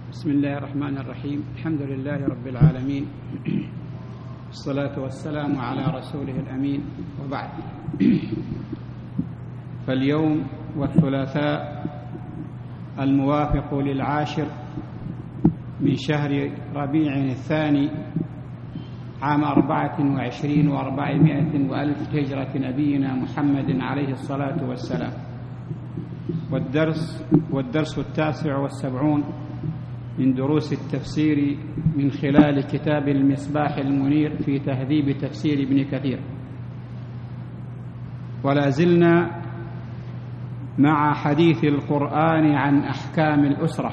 بسم الله الرحمن الرحيم. الحمد لله رب العالمين، والصلاة والسلام على رسوله الأمين، وبعد. فاليوم والثلاثاء الموافق للعاشر من شهر ربيع الثاني عام 24 و400 وألف هجرة نبينا محمد عليه الصلاة والسلام، والدرس 79 من دروس التفسير من خلال كتاب المصباح المنير في تهذيب تفسير ابن كثير. ولا زلنا مع حديث القرآن عن أحكام الأسرة،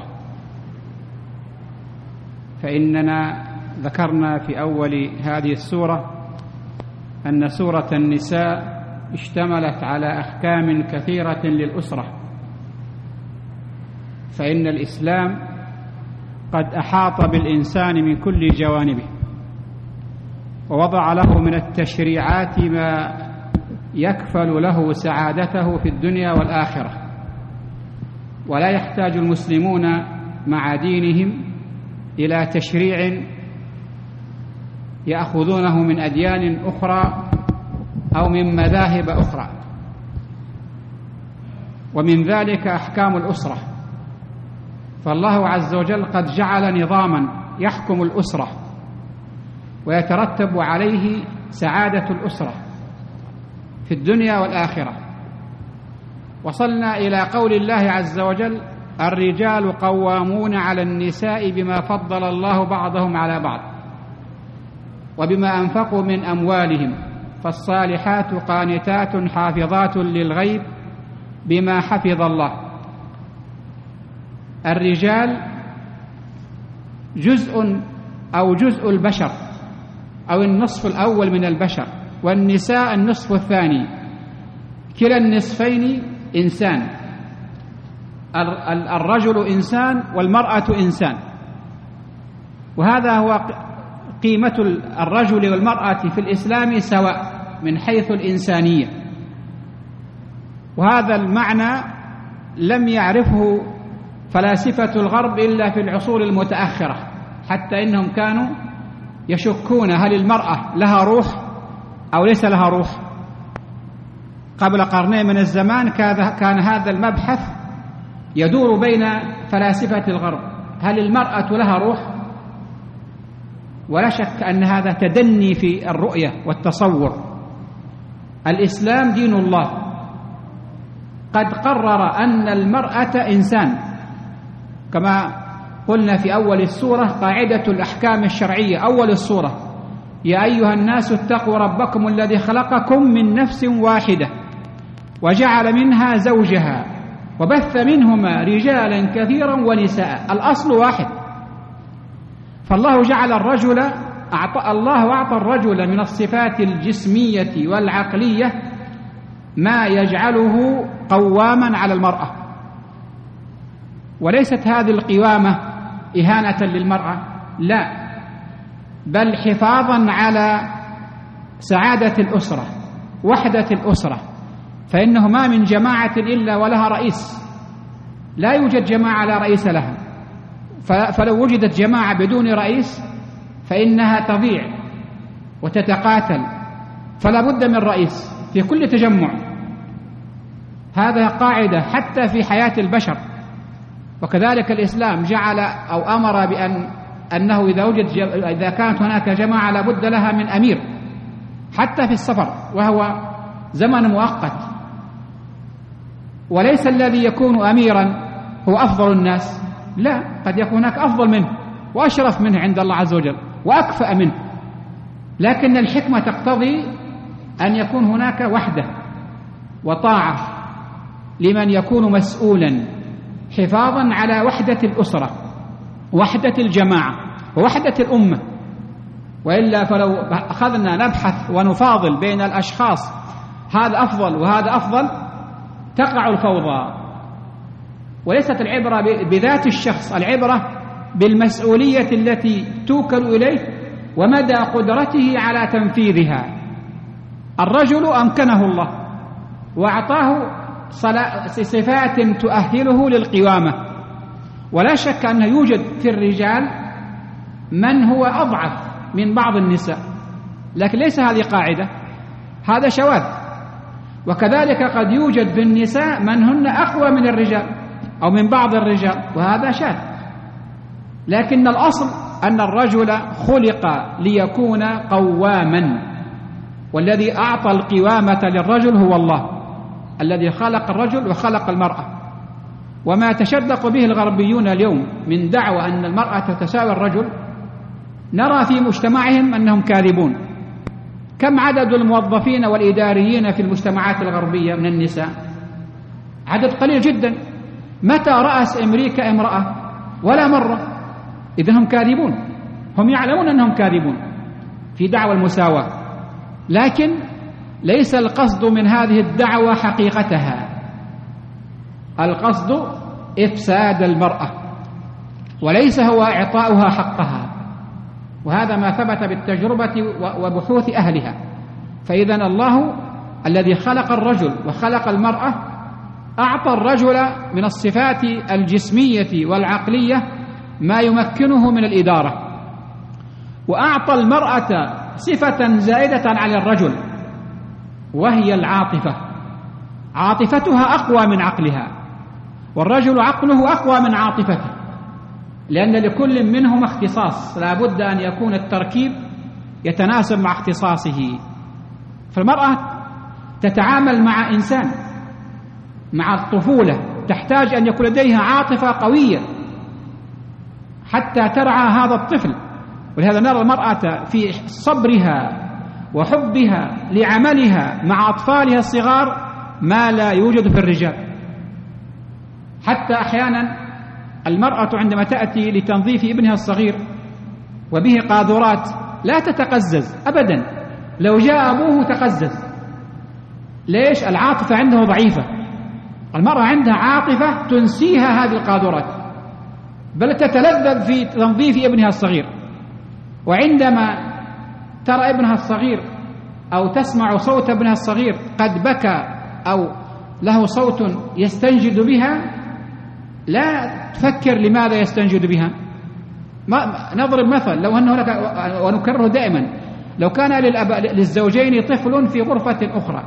فإننا ذكرنا في أول هذه السورة أن سورة النساء اشتملت على أحكام كثيرة للأسرة، فإن الإسلام قد أحاط بالإنسان من كل جوانبه، ووضع له من التشريعات ما يكفل له سعادته في الدنيا والآخرة، ولا يحتاج المسلمون مع دينهم إلى تشريع يأخذونه من أديان أخرى أو من مذاهب أخرى. ومن ذلك أحكام الأسرة، فالله عز وجل قد جعل نظاما يحكم الأسرة ويترتب عليه سعادة الأسرة في الدنيا والآخرة. وصلنا إلى قول الله عز وجل: الرجال قوامون على النساء بما فضل الله بعضهم على بعض وبما أنفقوا من أموالهم، فالصالحات قانتات حافظات للغيب بما حفظ الله. الرجال جزء البشر أو النصف الأول من البشر، والنساء النصف الثاني، كلا النصفين إنسان، الرجل إنسان والمرأة إنسان، وهذا هو قيمة الرجل والمرأة في الإسلام سواء من حيث الإنسانية. وهذا المعنى لم يعرفه فلاسفة الغرب إلا في العصور المتأخرة، حتى إنهم كانوا يشكون هل المرأة لها روح أو ليس لها روح. قبل قرنين من الزمان كان هذا المبحث يدور بين فلاسفة الغرب: هل المرأة لها روح؟ ولا شك أن هذا تدني في الرؤية والتصور. الإسلام دين الله، قد قرر أن المرأة إنسان، كما قلنا في أول السورة قاعدة الأحكام الشرعية. أول السورة: يا أيها الناس اتقوا ربكم الذي خلقكم من نفس واحدة وجعل منها زوجها وبث منهما رجالا كثيرا ونساء. الأصل واحد. فالله جعل الرجل الله أعطى الرجل من الصفات الجسمية والعقلية ما يجعله قواما على المرأة، وليست هذه القوامة إهانة للمرأة، لا، بل حفاظا على سعادة الأسرة، وحدة الأسرة. فإنه ما من جماعة إلا ولها رئيس، لا يوجد جماعة لا رئيس لها، فلو وجدت جماعة بدون رئيس فإنها تضيع وتتقاتل، فلا بد من رئيس في كل تجمع. هذا قاعدة حتى في حياة البشر. وكذلك الإسلام جعل أو أمر أنه إذا كانت هناك جماعة لا بد لها من أمير، حتى في السفر، وهو زمن مؤقت. وليس الذي يكون أميرا هو أفضل الناس، لا، قد يكون هناك أفضل منه وأشرف منه عند الله عز وجل وأكفأ منه، لكن الحكمة تقتضي أن يكون هناك وحدة وطاعة لمن يكون مسؤولا، حفاظا على وحدة الأسرة، وحدة الجماعة، ووحدة الأمة. وإلا فلو أخذنا نبحث ونفاضل بين الأشخاص، هذا أفضل وهذا أفضل، تقع الفوضى. وليست العبرة بذات الشخص، العبرة بالمسؤولية التي توكل إليه ومدى قدرته على تنفيذها. الرجل أمكنه الله وأعطاه صفات تؤهله للقوامة، ولا شك أنه يوجد في الرجال من هو أضعف من بعض النساء، لكن ليس هذه قاعدة، هذا شواذ. وكذلك قد يوجد في النساء من هن أقوى من الرجال أو من بعض الرجال، وهذا شاذ. لكن الأصل أن الرجل خلق ليكون قواما، والذي أعطى القوامة للرجل هو الله الذي خلق الرجل وخلق المرأة. وما تشدق به الغربيون اليوم من دعوى أن المرأة تساوي الرجل، نرى في مجتمعهم أنهم كاذبون. كم عدد الموظفين والإداريين في المجتمعات الغربية من النساء؟ عدد قليل جدا. متى رأس أمريكا امرأة؟ ولا مرة. إذن هم كاذبون، هم يعلمون أنهم كاذبون في دعوى المساواة، لكن ليس القصد من هذه الدعوة حقيقتها، القصد إفساد المرأة وليس هو إعطاؤها حقها، وهذا ما ثبت بالتجربة وبحوث أهلها. فإذا الله الذي خلق الرجل وخلق المرأة أعطى الرجل من الصفات الجسمية والعقلية ما يمكنه من الإدارة، وأعطى المرأة صفة زائدة على الرجل وهي العاطفة. عاطفتها أقوى من عقلها، والرجل عقله أقوى من عاطفته، لأن لكل منهما اختصاص، لا بد أن يكون التركيب يتناسب مع اختصاصه. فالمرأة تتعامل مع إنسان، مع الطفولة، تحتاج أن يكون لديها عاطفة قوية حتى ترعى هذا الطفل. ولهذا نرى المرأة في صبرها وحبها لعملها مع أطفالها الصغار ما لا يوجد في الرجال. حتى أحيانا المرأة عندما تأتي لتنظيف ابنها الصغير وبه قاذورات لا تتقزز أبدا، لو جاء أبوه تقزز. ليش؟ العاطفة عنده ضعيفة. المرأة عندها عاطفة تنسيها هذه القاذورات، بل تتلذذ في تنظيف ابنها الصغير. وعندما ترى ابنها الصغير أو تسمع صوت ابنها الصغير قد بكى أو له صوت يستنجد بها، لا تفكر لماذا يستنجد بها. نضرب مثل، لو أنه لك، ونكرره دائما، لو كان للزوجين طفل في غرفة أخرى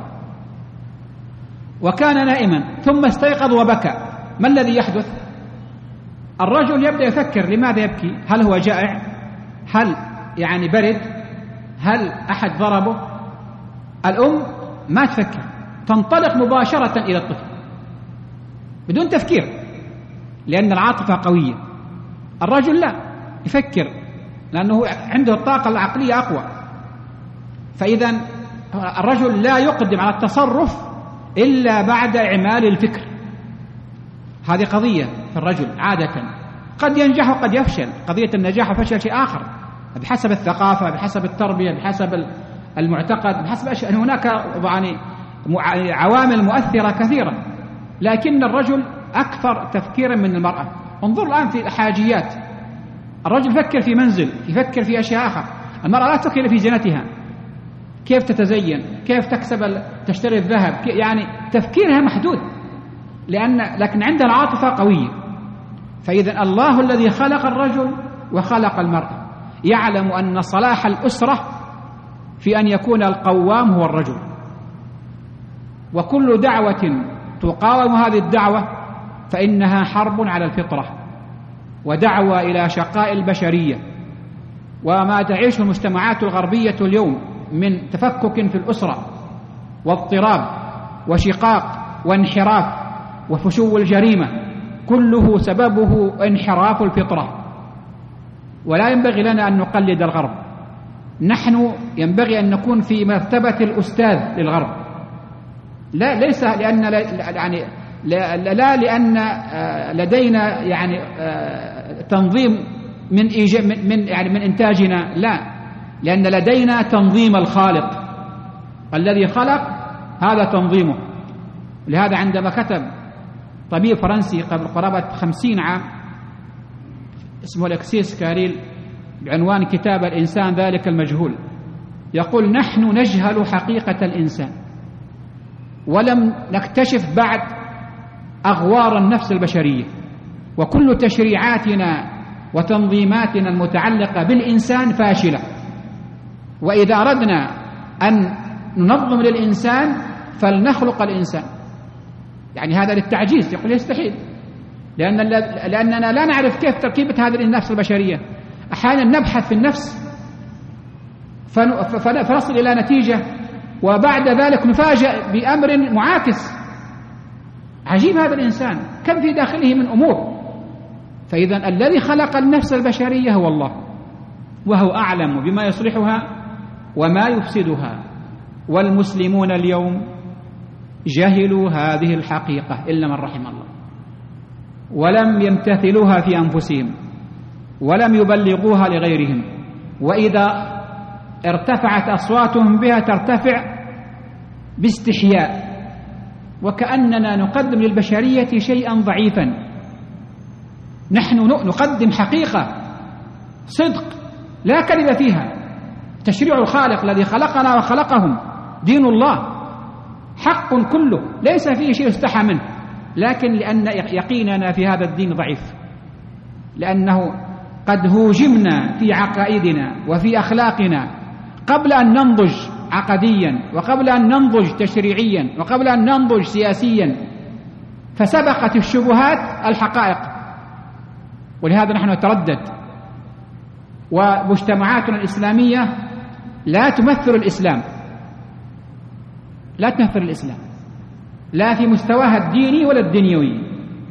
وكان نائما ثم استيقظ وبكى، ما الذي يحدث؟ الرجل يبدأ يفكر لماذا يبكي، هل هو جائع، هل يعني برد، هل أحد ضربه. الأم ما تفكر، تنطلق مباشرة إلى الطفل بدون تفكير، لأن العاطفة قوية. الرجل لا يفكر، لأنه عنده الطاقة العقلية أقوى. فإذا الرجل لا يقدم على التصرف إلا بعد إعمال الفكر. هذه قضية في الرجل عادة، قد ينجح وقد يفشل. قضية النجاح والفشل شيء آخر، بحسب الثقافة، بحسب التربية، بحسب المعتقد، بحسب أشياء. هناك يعني عوامل مؤثرة كثيرة، لكن الرجل أكثر تفكيرا من المرأة. انظر الآن في الحاجيات، الرجل يفكر في منزل، يفكر في أشياء آخر. المرأة لا تفكر في زينتها، كيف تتزين، كيف تشتري الذهب، يعني تفكيرها محدود، لكن عندها العاطفة قوية. فإذا الله الذي خلق الرجل وخلق المرأة يعلم أن صلاح الأسرة في أن يكون القوام هو الرجل، وكل دعوة تقاوم هذه الدعوة فإنها حرب على الفطرة ودعوة إلى شقاء البشرية. وما تعيشه المجتمعات الغربية اليوم من تفكك في الأسرة واضطراب وشقاق وانحراف وفشو الجريمة كله سببه انحراف الفطرة. ولا ينبغي لنا أن نقلد الغرب، نحن ينبغي أن نكون في مرتبة الأستاذ للغرب، لا ليس لأن يعني لا لأن لدينا يعني تنظيم من إنتاجنا، لا، لأن لدينا تنظيم الخالق الذي خلق، هذا تنظيمه. لهذا عندما كتب طبيب فرنسي قبل قرابة 50 عام اسمه الأكسيس كاريل بعنوان كتاب الإنسان ذلك المجهول، يقول: نحن نجهل حقيقة الإنسان ولم نكتشف بعد أغوار النفس البشرية، وكل تشريعاتنا وتنظيماتنا المتعلقة بالإنسان فاشلة. وإذا أردنا أن ننظم للإنسان فلنخلق الإنسان، يعني هذا للتعجيز، يقول يستحيل، لأننا لا نعرف كيف تركيبة هذه النفس البشرية. أحيانا نبحث في النفس فنصل إلى نتيجة، وبعد ذلك نفاجأ بأمر معاكس. عجيب هذا الإنسان، كم في داخله من أمور. فإذا الذي خلق النفس البشرية هو الله، وهو أعلم بما يصلحها وما يفسدها. والمسلمون اليوم جهلوا هذه الحقيقة إلا من رحم الله، ولم يمتثلوها في أنفسهم ولم يبلغوها لغيرهم، وإذا ارتفعت أصواتهم بها ترتفع باستحياء، وكأننا نقدم للبشرية شيئا ضعيفا. نحن نقدم حقيقة صدق لا كذب فيها، تشريع الخالق الذي خلقنا وخلقهم، دين الله حق كله ليس فيه شيء يستحى منه، لكن لأن يقيننا في هذا الدين ضعيف، لأنه قد هوجمنا في عقائدنا وفي أخلاقنا قبل أن ننضج عقديا، وقبل أن ننضج تشريعيا، وقبل أن ننضج سياسيا، فسبقت الشبهات الحقائق. ولهذا نحن نتردد، ومجتمعاتنا الإسلامية لا تمثل الإسلام، لا تمثل الإسلام لا في مستواها الديني ولا الدنيوي.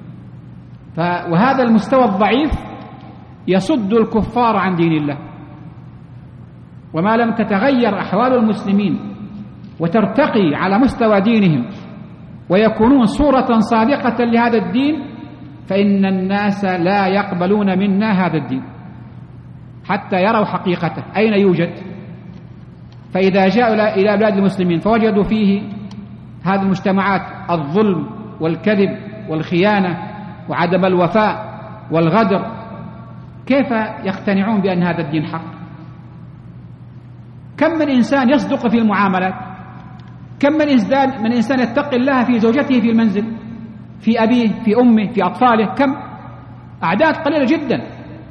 وهذا المستوى الضعيف يصد الكفار عن دين الله. وما لم تتغير أحوال المسلمين وترتقي على مستوى دينهم ويكونون صورة صادقة لهذا الدين، فإن الناس لا يقبلون منا هذا الدين حتى يروا حقيقته أين يوجد. فإذا جاءوا إلى بلاد المسلمين فوجدوا فيه هذه المجتمعات الظلم والكذب والخيانة وعدم الوفاء والغدر، كيف يقتنعون بأن هذا الدين حق؟ كم من إنسان يصدق في المعاملات، كم من إنسان يتقي الله في زوجته في المنزل، في أبيه، في أمه، في أطفاله، كم؟ أعداد قليلة جدا.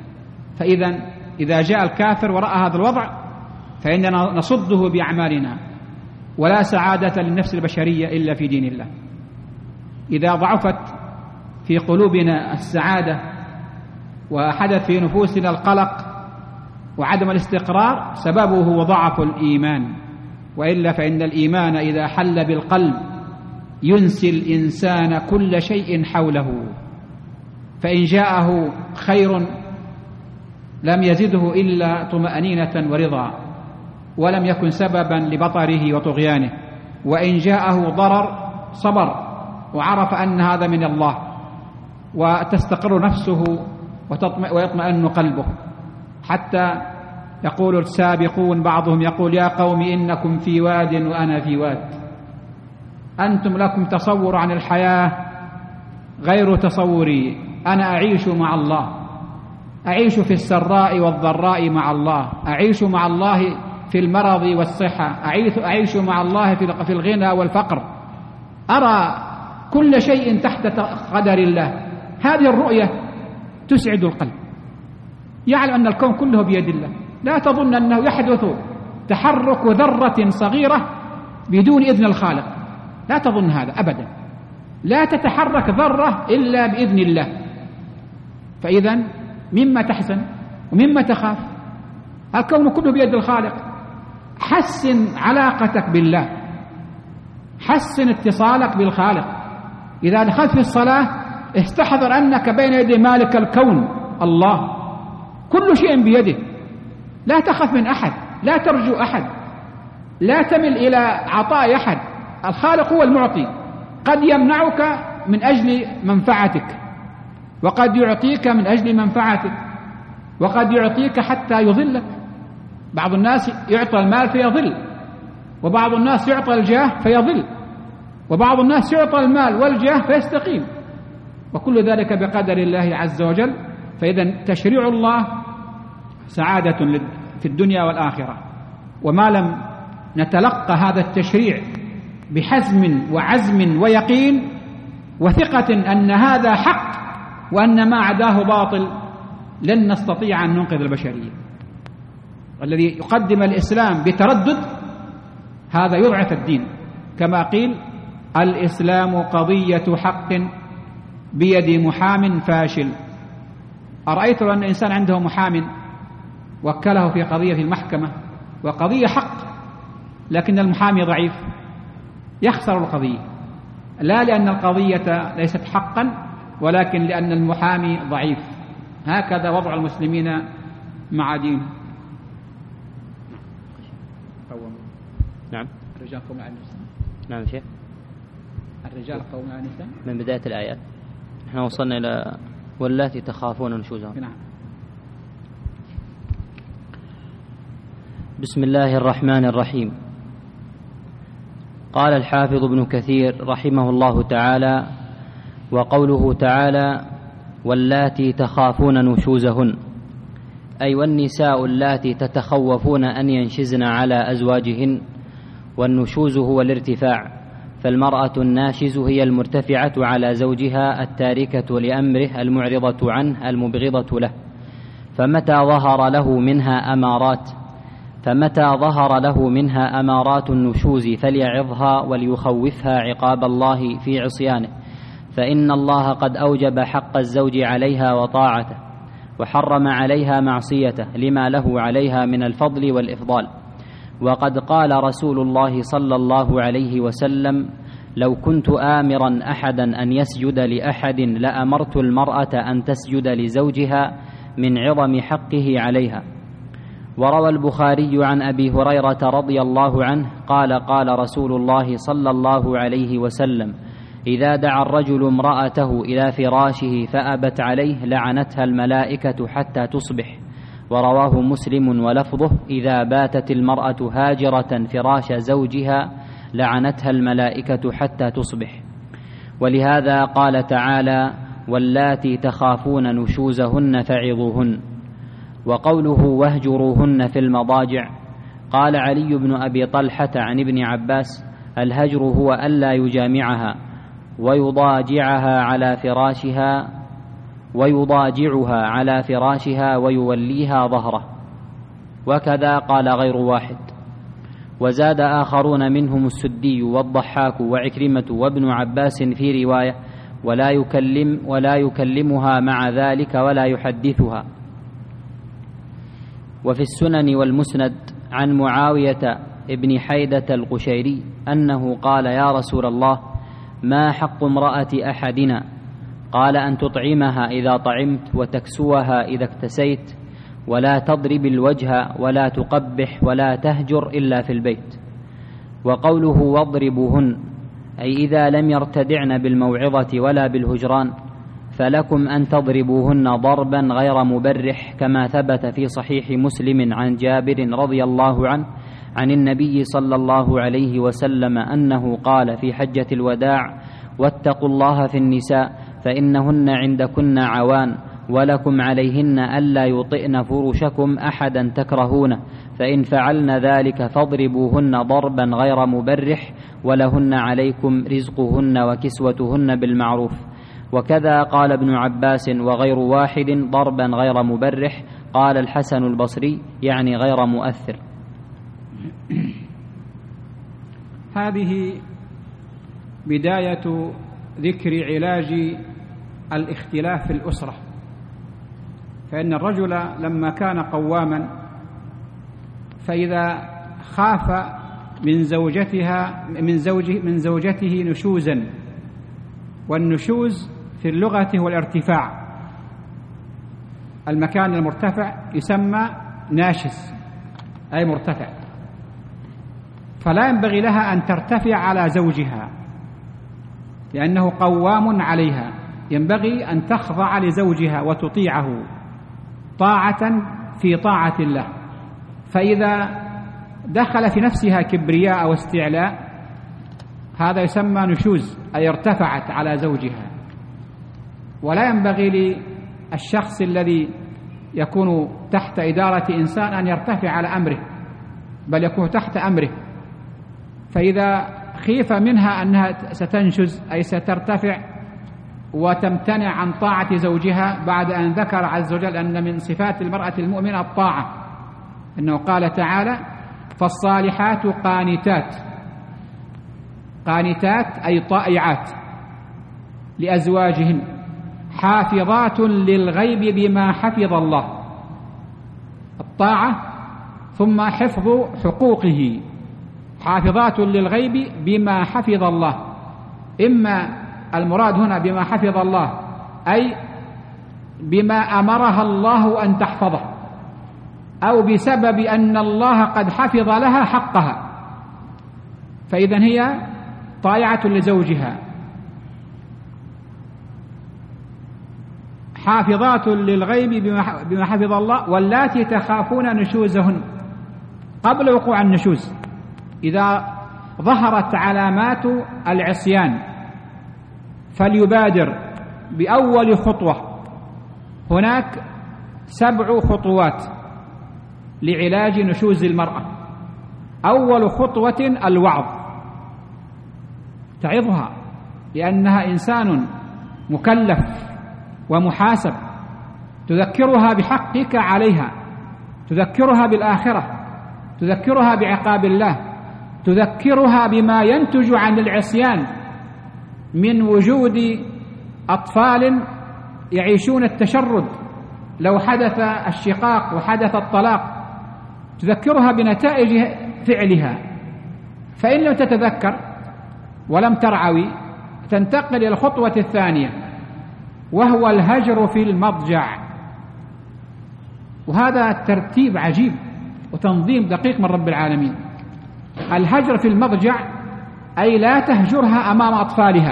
إذا جاء الكافر ورأى هذا الوضع فإننا نصده بأعمالنا، ولا سعادة للنفس البشرية إلا في دين الله. إذا ضعفت في قلوبنا السعادة وحدث في نفوسنا القلق وعدم الاستقرار، سببه هو ضعف الإيمان، وإلا فإن الإيمان إذا حل بالقلب ينسي الإنسان كل شيء حوله، فإن جاءه خير لم يزده إلا طمأنينة ورضا، ولم يكن سببا لبطره وطغيانه، وإن جاءه ضرر صبر وعرف أن هذا من الله، وتستقر نفسه ويطمئن قلبه. حتى يقول السابقون بعضهم يقول: يا قوم إنكم في واد وأنا في واد، أنتم لكم تصور عن الحياة غير تصوري، أنا أعيش مع الله، أعيش في السراء والضراء مع الله، أعيش مع الله في المرض والصحة، أعيش مع الله في الغنى والفقر، أرى كل شيء تحت قدر الله. هذه الرؤية تسعد القلب، يعلم أن الكون كله بيد الله، لا تظن أنه يحدث تحرك ذرة صغيرة بدون إذن الخالق، لا تظن هذا أبدا، لا تتحرك ذرة إلا بإذن الله. فإذا مما تحزن ومما تخاف؟ الكون كله بيد الخالق. حسن علاقتك بالله، حسن اتصالك بالخالق. إذا دخلت في الصلاة استحضر أنك بين يدي مالك الكون الله، كل شيء بيده، لا تخف من أحد، لا ترجو أحد، لا تمل إلى عطاء أحد. الخالق هو المعطي، قد يمنعك من أجل منفعتك، وقد يعطيك من أجل منفعتك، وقد يعطيك حتى يضلك. بعض الناس يعطى المال فيضل، وبعض الناس يعطى الجاه فيضل، وبعض الناس يعطى المال والجاه فيستقيم، وكل ذلك بقدر الله عز وجل. فإذا تشريع الله سعادة في الدنيا والآخرة، وما لم نتلقى هذا التشريع بحزم وعزم ويقين وثقة أن هذا حق وأن ما عداه باطل لن نستطيع أن ننقذ البشرية. الذي يقدم الإسلام بتردد هذا يضعف الدين، كما قيل: الإسلام قضية حق بيد محام فاشل. أرأيت لو أن إنسان عنده محام وكله في قضية في المحكمة وقضية حق، لكن المحامي ضعيف، يخسر القضية، لا لأن القضية ليست حقا، ولكن لأن المحامي ضعيف. هكذا وضع المسلمين مع دين. نعم. الرجال قوم على النساء. نعم شيخ. الرجال قوم على النساء من بداية الآيات نحن وصلنا إلى واللاتي تخافون نشوزهن. نعم. بسم الله الرحمن الرحيم. قال الحافظ ابن كثير رحمه الله تعالى: وقوله تعالى: واللاتي تخافون نشوزهن، أي والنساء اللاتي تتخوفون أن ينشزن على أزواجهن. والنشوز هو الارتفاع، فالمرأة الناشز هي المرتفعة على زوجها التاركة لأمره المعرضة عنه المبغضة له. فمتى ظهر له منها أمارات النشوز فليعظها وليخوفها عقاب الله في عصيانه، فإن الله قد أوجب حق الزوج عليها وطاعته، وحرم عليها معصيته لما له عليها من الفضل والإفضال. وقد قال رسول الله صلى الله عليه وسلم: لو كنت آمرا أحدا أن يسجد لأحد لأمرت المرأة أن تسجد لزوجها من عظم حقه عليها. وروى البخاري عن أبي هريرة رضي الله عنه قال: قال رسول الله صلى الله عليه وسلم: إذا دعا الرجل امرأته إلى فراشه فأبت عليه لعنتها الملائكة حتى تصبح. ورواه مسلم ولفظه: إذا باتت المرأة هاجرة فراش زوجها لعنتها الملائكة حتى تصبح. ولهذا قال تعالى: واللاتي تخافون نشوزهن فعظوهن. وقوله: واهجروهن في المضاجع، قال علي بن أبي طلحة عن ابن عباس: الهجر هو ألا يجامعها ويضاجعها على فراشها ويوليها ظهره. وكذا قال غير واحد. وزاد آخرون منهم السدي والضحاك وعكرمة وابن عباس في رواية: ولا يكلمها مع ذلك ولا يحدثها. وفي السنن والمسند عن معاوية ابن حيدة القشيري أنه قال: يا رسول الله، ما حق امرأة أحدنا؟ قال: أن تطعمها إذا طعمت، وتكسوها إذا اكتسيت، ولا تضرب الوجه، ولا تقبح، ولا تهجر إلا في البيت. وقوله: واضربوهن، أي إذا لم يرتدعن بالموعظة ولا بالهجران فلكم أن تضربوهن ضربا غير مبرح، كما ثبت في صحيح مسلم عن جابر رضي الله عنه عن النبي صلى الله عليه وسلم أنه قال في حجة الوداع: واتقوا الله في النساء فإنهن عندكن عوان، ولكم عليهن ألا يطئن فرشكم أحدا تكرهونه، فإن فعلن ذلك فاضربوهن ضربا غير مبرح، ولهن عليكم رزقهن وكسوتهن بالمعروف. وكذا قال ابن عباس وغير واحد: ضربا غير مبرح. قال الحسن البصري: يعني غير مؤثر. هذه بداية ذكر علاج الاختلاف في الأسرة. فإن الرجل لما كان قواما فإذا خاف من زوجته نشوزا، والنشوز في اللغة هو الارتفاع، المكان المرتفع يسمى ناشز أي مرتفع، فلا ينبغي لها أن ترتفع على زوجها لأنه قوام عليها، ينبغي أن تخضع لزوجها وتطيعه طاعة في طاعة الله. فإذا دخل في نفسها كبرياء واستعلاء هذا يسمى نشوز أي ارتفعت على زوجها. ولا ينبغي للشخص الذي يكون تحت إدارة إنسان أن يرتفع على أمره، بل يكون تحت أمره. فإذا خيف منها أنها ستنشز أي سترتفع وتمتنع عن طاعة زوجها بعد أن ذكر عز وجل أن من صفات المرأة المؤمنة الطاعة، إنه قال تعالى: فالصالحات قانتات. قانتات أي طائعات لأزواجهن، حافظات للغيب بما حفظ الله. الطاعة ثم حفظ حقوقه، حافظات للغيب بما حفظ الله. إما المراد هنا بما حفظ الله أي بما أمرها الله أن تحفظه، أو بسبب أن الله قد حفظ لها حقها، فإذن هي طائعة لزوجها، حافظات للغيب بما حفظ الله. واللاتي تخافون نشوزهن، قبل وقوع النشوز إذا ظهرت علامات العصيان فليبادر بأول خطوة. هناك 7 خطوات لعلاج نشوز المرأة. أول خطوة الوعظ، تعظها لأنها إنسان مكلف ومحاسب، تذكرها بحقك عليها، تذكرها بالآخرة، تذكرها بعقاب الله، تذكرها بما ينتج عن العصيان من وجود أطفال يعيشون التشرد لو حدث الشقاق وحدث الطلاق، تذكرها بنتائج فعلها. فإن لم تتذكر ولم ترعوي تنتقل إلى الخطوة الثانية، وهو الهجر في المضجع. وهذا ترتيب عجيب وتنظيم دقيق من رب العالمين. الهجر في المضجع أي لا تهجرها أمام أطفالها،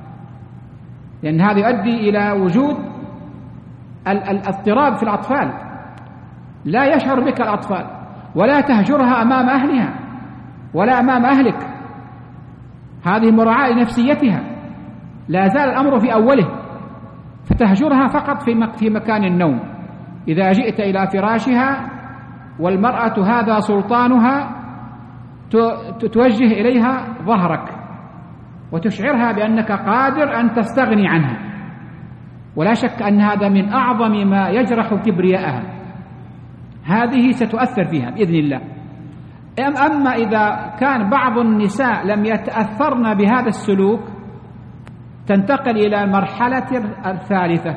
لأن هذا يؤدي إلى وجود الاضطراب في الأطفال، لا يشعر بك الأطفال، ولا تهجرها أمام أهلها ولا أمام أهلك. هذه مراعاة لنفسيتها، لا زال الأمر في أوله، فتهجرها فقط في مكان النوم. إذا جئت إلى فراشها والمرأة هذا سلطانها توجه إليها ظهرك وتشعرها بأنك قادر أن تستغني عنها، ولا شك أن هذا من أعظم ما يجرح كبرياءها. هذه ستؤثر فيها بإذن الله. أما إذا كان بعض النساء لم يتأثرن بهذا السلوك تنتقل إلى المرحلة الثالثة.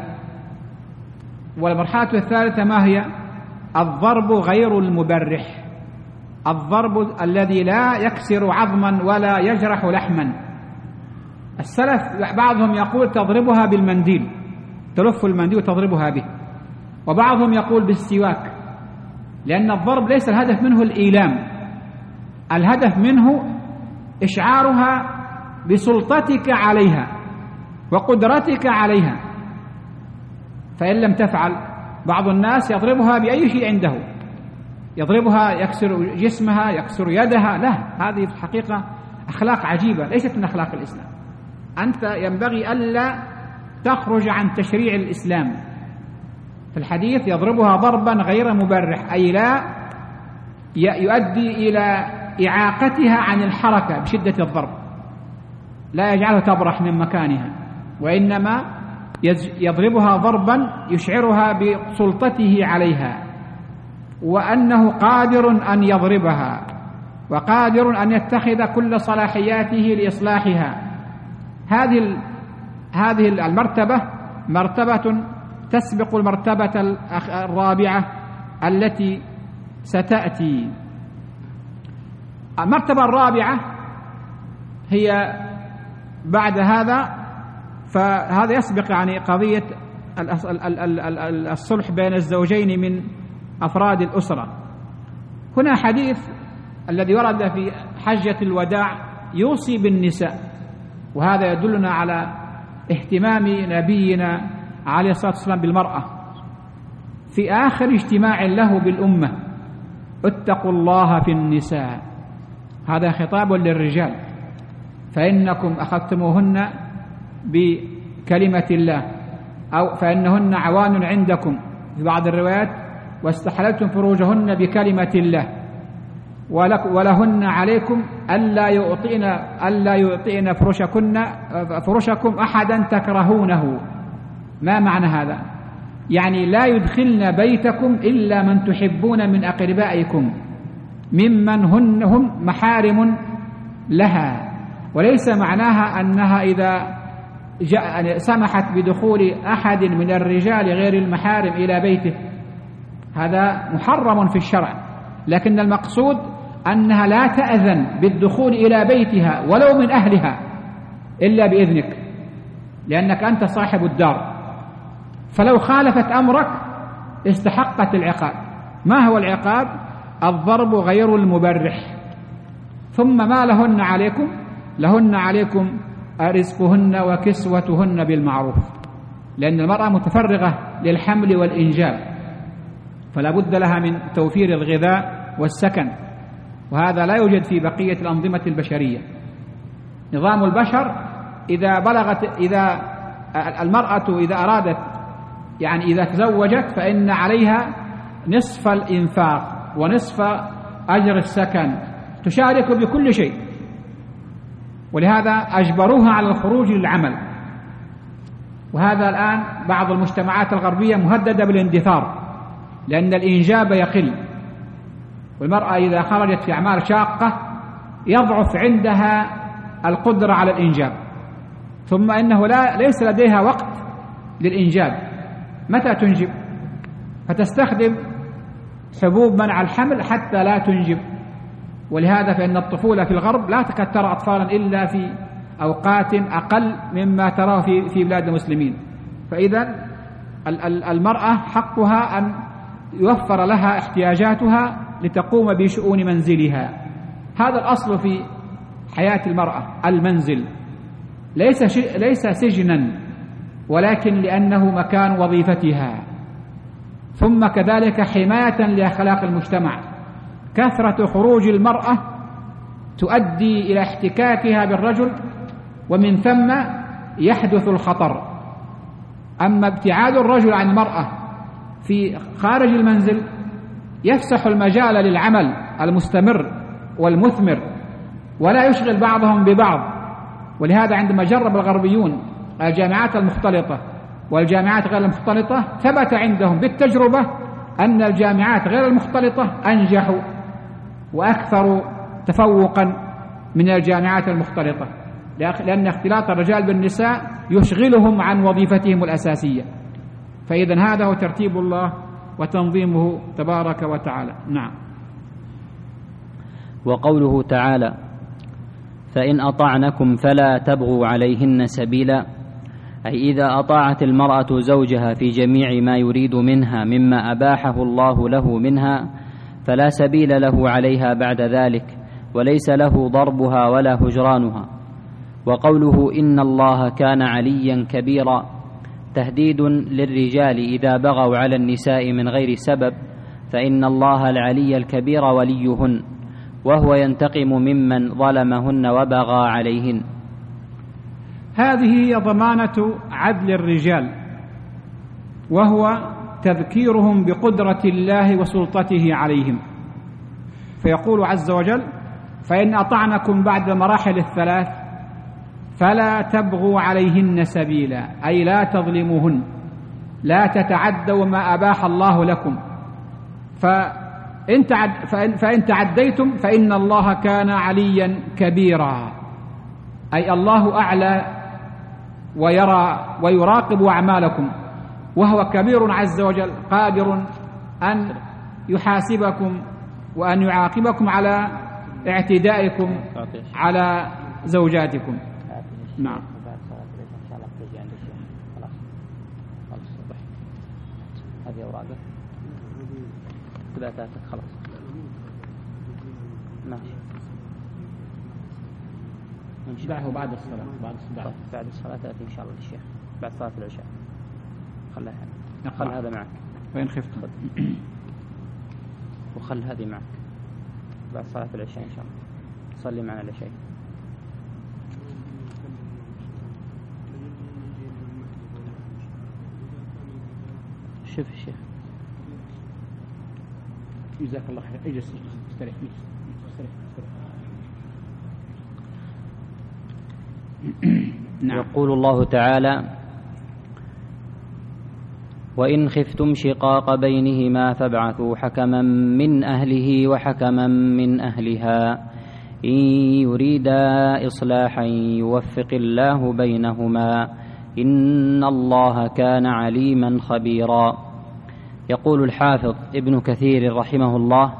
والمرحلة الثالثة ما هي؟ الضرب غير المبرح، الضرب الذي لا يكسر عظما ولا يجرح لحما. السلف بعضهم يقول تضربها بالمنديل، تلف المنديل وتضربها به، وبعضهم يقول بالسواك، لأن الضرب ليس الهدف منه الإيلام، الهدف منه إشعارها بسلطتك عليها وقدرتك عليها. فإن لم تفعل، بعض الناس يضربها بأي شيء عنده، يضربها يكسر جسمها يكسر يدها. لا، هذه في الحقيقة أخلاق عجيبة ليست من أخلاق الإسلام. أنت ينبغي ألا تخرج عن تشريع الإسلام. في الحديث يضربها ضربا غير مبرح، أي لا يؤدي إلى إعاقتها عن الحركة بشدة الضرب، لا يجعلها تبرح من مكانها، وإنما يضربها ضربا يشعرها بسلطته عليها، وأنه قادر أن يضربها وقادر أن يتخذ كل صلاحياته لإصلاحها. هذه المرتبة مرتبة تسبق المرتبة الرابعة التي ستأتي. المرتبة الرابعة هي بعد هذا، فهذا يسبق يعني قضية الصلح بين الزوجين من أفراد الأسرة. هنا حديث الذي ورد في حجة الوداع يوصي بالنساء، وهذا يدلنا على اهتمام نبينا عليه الصلاة والسلام بالمرأة. في آخر اجتماع له بالأمة: اتقوا الله في النساء. هذا خطاب للرجال، فإنكم أخذتموهن بكلمة الله، أو فإنهن عوان عندكم في بعض الروايات، واستحللتم فروجهن بكلمة الله. ولهن عليكم ألا يعطين فرشكم أحدا تكرهونه. ما معنى هذا؟ يعني لا يدخلن بيتكم إلا من تحبون من أقربائكم ممن هم محارم لها، وليس معناها أنها إذا سمحت بدخول أحد من الرجال غير المحارم إلى بيته هذا محرم في الشرع، لكن المقصود أنها لا تأذن بالدخول إلى بيتها ولو من أهلها إلا بإذنك، لأنك أنت صاحب الدار، فلو خالفت أمرك استحقت العقاب. ما هو العقاب؟ الضرب غير المبرح. ثم ما لهن عليكم؟ لهن عليكم رزقهن وكسوتهن بالمعروف، لأن المرأة متفرغة للحمل والإنجاب، فلا بد لها من توفير الغذاء والسكن، وهذا لا يوجد في بقية الأنظمة البشرية. نظام البشر إذا المرأة إذا أرادت يعني إذا تزوجت فإن عليها نصف الإنفاق ونصف أجر السكن، تشارك بكل شيء، ولهذا أجبروها على الخروج للعمل. وهذا الآن بعض المجتمعات الغربية مهددة بالاندثار، لأن الإنجاب يقل، والمرأة إذا خرجت في أعمال شاقة يضعف عندها القدرة على الإنجاب، ثم إنه ليس لديها وقت للإنجاب. متى تنجب؟ فتستخدم حبوب منع الحمل حتى لا تنجب. ولهذا فإن الطفولة في الغرب لا تكاد ترى أطفالا إلا في أوقات أقل مما تراه في بلاد المسلمين. فإذا المرأة حقها أن يوفر لها احتياجاتها لتقوم بشؤون منزلها. هذا الأصل في حياة المرأة، المنزل ليس سجنا، ولكن لأنه مكان وظيفتها، ثم كذلك حماية لأخلاق المجتمع. كثرة خروج المرأة تؤدي إلى احتكاكها بالرجل، ومن ثم يحدث الخطر. أما ابتعاد الرجل عن المرأة في خارج المنزل يفسح المجال للعمل المستمر والمثمر، ولا يشغل بعضهم ببعض. ولهذا عندما جرب الغربيون الجامعات المختلطة والجامعات غير المختلطة ثبت عندهم بالتجربة أن الجامعات غير المختلطة أنجح وأكثر تفوقا من الجامعات المختلطة، لأن اختلاط الرجال بالنساء يشغلهم عن وظيفتهم الأساسية. فإذن هذا هو ترتيب الله وتنظيمه تبارك وتعالى. نعم. وقوله تعالى: فإن أطعنكم فلا تبغوا عليهن سبيلا، أي إذا أطاعت المرأة زوجها في جميع ما يريد منها مما أباحه الله له منها فلا سبيل له عليها بعد ذلك، وليس له ضربها ولا هجرانها. وقوله إن الله كان عليا كبيرا تهديد للرجال إذا بغوا على النساء من غير سبب، فإن الله العلي الكبير وليهن، وهو ينتقم ممن ظلمهن وبغى عليهن. هذه هي ضمانة عدل الرجال، وهو تذكيرهم بقدرة الله وسلطته عليهم. فيقول عز وجل: فإن أطعنكم بعد المراحل الثلاث فلا تبغوا عليهن سبيلا، أي لا تظلموهن، لا تتعدوا ما أباح الله لكم. فإن تعديتم فإن الله كان عليا كبيرا، أي الله أعلى ويرى ويراقب أعمالكم، وهو كبير عز وجل قادر أن يحاسبكم وأن يعاقبكم على اعتدائكم على زوجاتكم. نعم. هذه أوراقك ثباتاتك خلاص ماشي. دعه بعد الصلاة. بعد الصلاة تأتي إن شاء الله للشيخ بعد صلاة العشاء. خل هذا معك وإن خفتم، وخل هذه معك بعد صلاة العشاء إن شاء الله. صلي معنا العشاء. شوف الشيخ. جزاك الله خير. اجلس استريح. يقول الله تعالى: وإن خفتم شقاق بينهما فابعثوا حكما من أهله وحكما من أهلها إن يريدا إصلاحا يوفق الله بينهما إن الله كان عليما خبيرا. يقول الحافظ ابن كثير رحمه الله: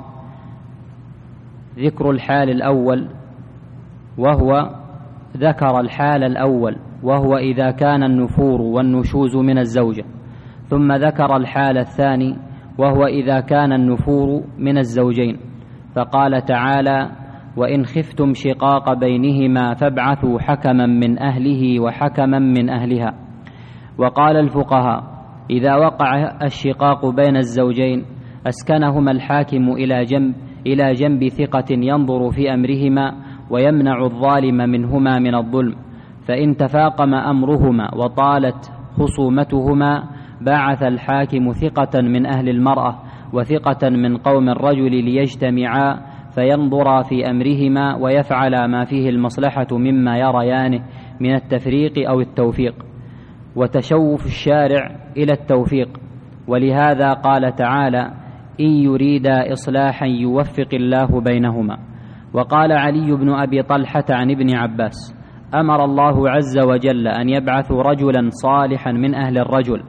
ذكر الحال الأول، وهو ذكر الحال الأول وهو إذا كان النفور والنشوز من الزوجة، ثم ذكر الحال الثاني وهو إذا كان النفور من الزوجين، فقال تعالى: وإن خفتم شقاق بينهما فابعثوا حكما من أهله وحكما من أهلها. وقال الفقهاء: إذا وقع الشقاق بين الزوجين أسكنهما الحاكم إلى جنب ثقة ينظر في أمرهما ويمنع الظالم منهما من الظلم، فإن تفاقم أمرهما وطالت خصومتهما بعث الحاكم ثقة من أهل المرأة وثقة من قوم الرجل ليجتمعا فينظرا في أمرهما ويفعلا ما فيه المصلحة مما يريانه من التفريق أو التوفيق، وتشوف الشارع إلى التوفيق. ولهذا قال تعالى: إن يريدا إصلاحا يوفق الله بينهما. وقال علي بن أبي طلحة عن ابن عباس: أمر الله عز وجل أن يبعثوا رجلا صالحا من أهل الرجل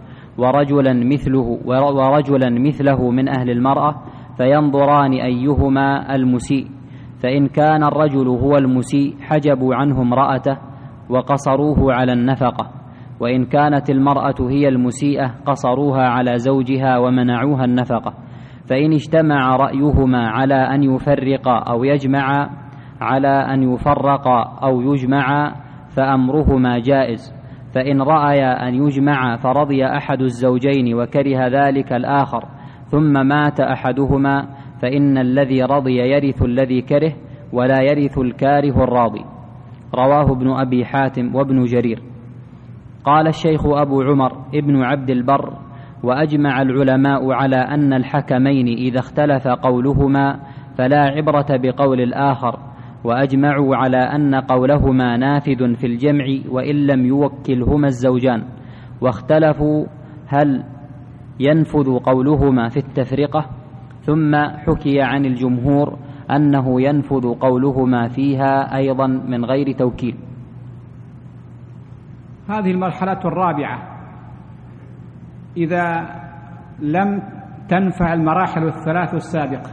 ورجلا مثله من أهل المرأة فينظران أيهما المسيء، فإن كان الرجل هو المسيء حجبوا عنه امرأته وقصروه على النفقة، وإن كانت المرأة هي المسيئة قصروها على زوجها ومنعوها النفقة. فإن اجتمع رأيهما على أن يفرقا أو يجمعا على أن يفرقا أو يجمعا فأمرهما جائز. فإن رأيا أن يجمع فرضي أحد الزوجين وكره ذلك الآخر ثم مات أحدهما فإن الذي رضي يرث الذي كره ولا يرث الكاره الراضي. رواه ابن أبي حاتم وابن جرير. قال الشيخ أبو عمر ابن عبد البر: وأجمع العلماء على أن الحكمين إذا اختلف قولهما فلا عبرة بقول الآخر، وأجمعوا على أن قولهما نافذ في الجمع وإن لم يوكلهما الزوجان، واختلفوا هل ينفذ قولهما في التفرقة، ثم حكي عن الجمهور أنه ينفذ قولهما فيها أيضا من غير توكيل. هذه المرحلة الرابعة إذا لم تنفع المراحل الثلاث السابقة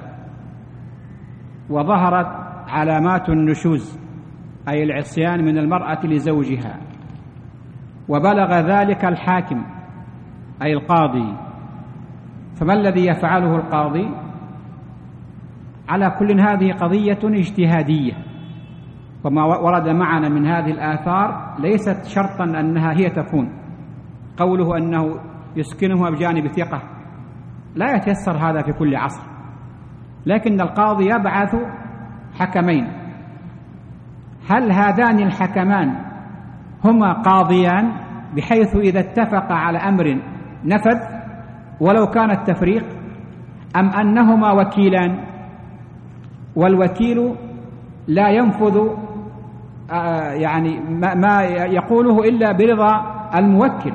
وظهرت علامات النشوز أي العصيان من المرأة لزوجها وبلغ ذلك الحاكم أي القاضي، فما الذي يفعله القاضي؟ على كل هذه قضية اجتهادية، وما ورد معنا من هذه الآثار ليست شرطا أنها هي تكون. قوله أنه يسكنها بجانب ثقة لا يتيسر هذا في كل عصر، لكن القاضي يبعث حكمين. هل هذان الحكمان هما قاضيان بحيث إذا اتفق على أمر نفذ ولو كان التفريق، أم أنهما وكيلان والوكيل لا ينفذ يعني ما يقوله إلا برضا الموكل؟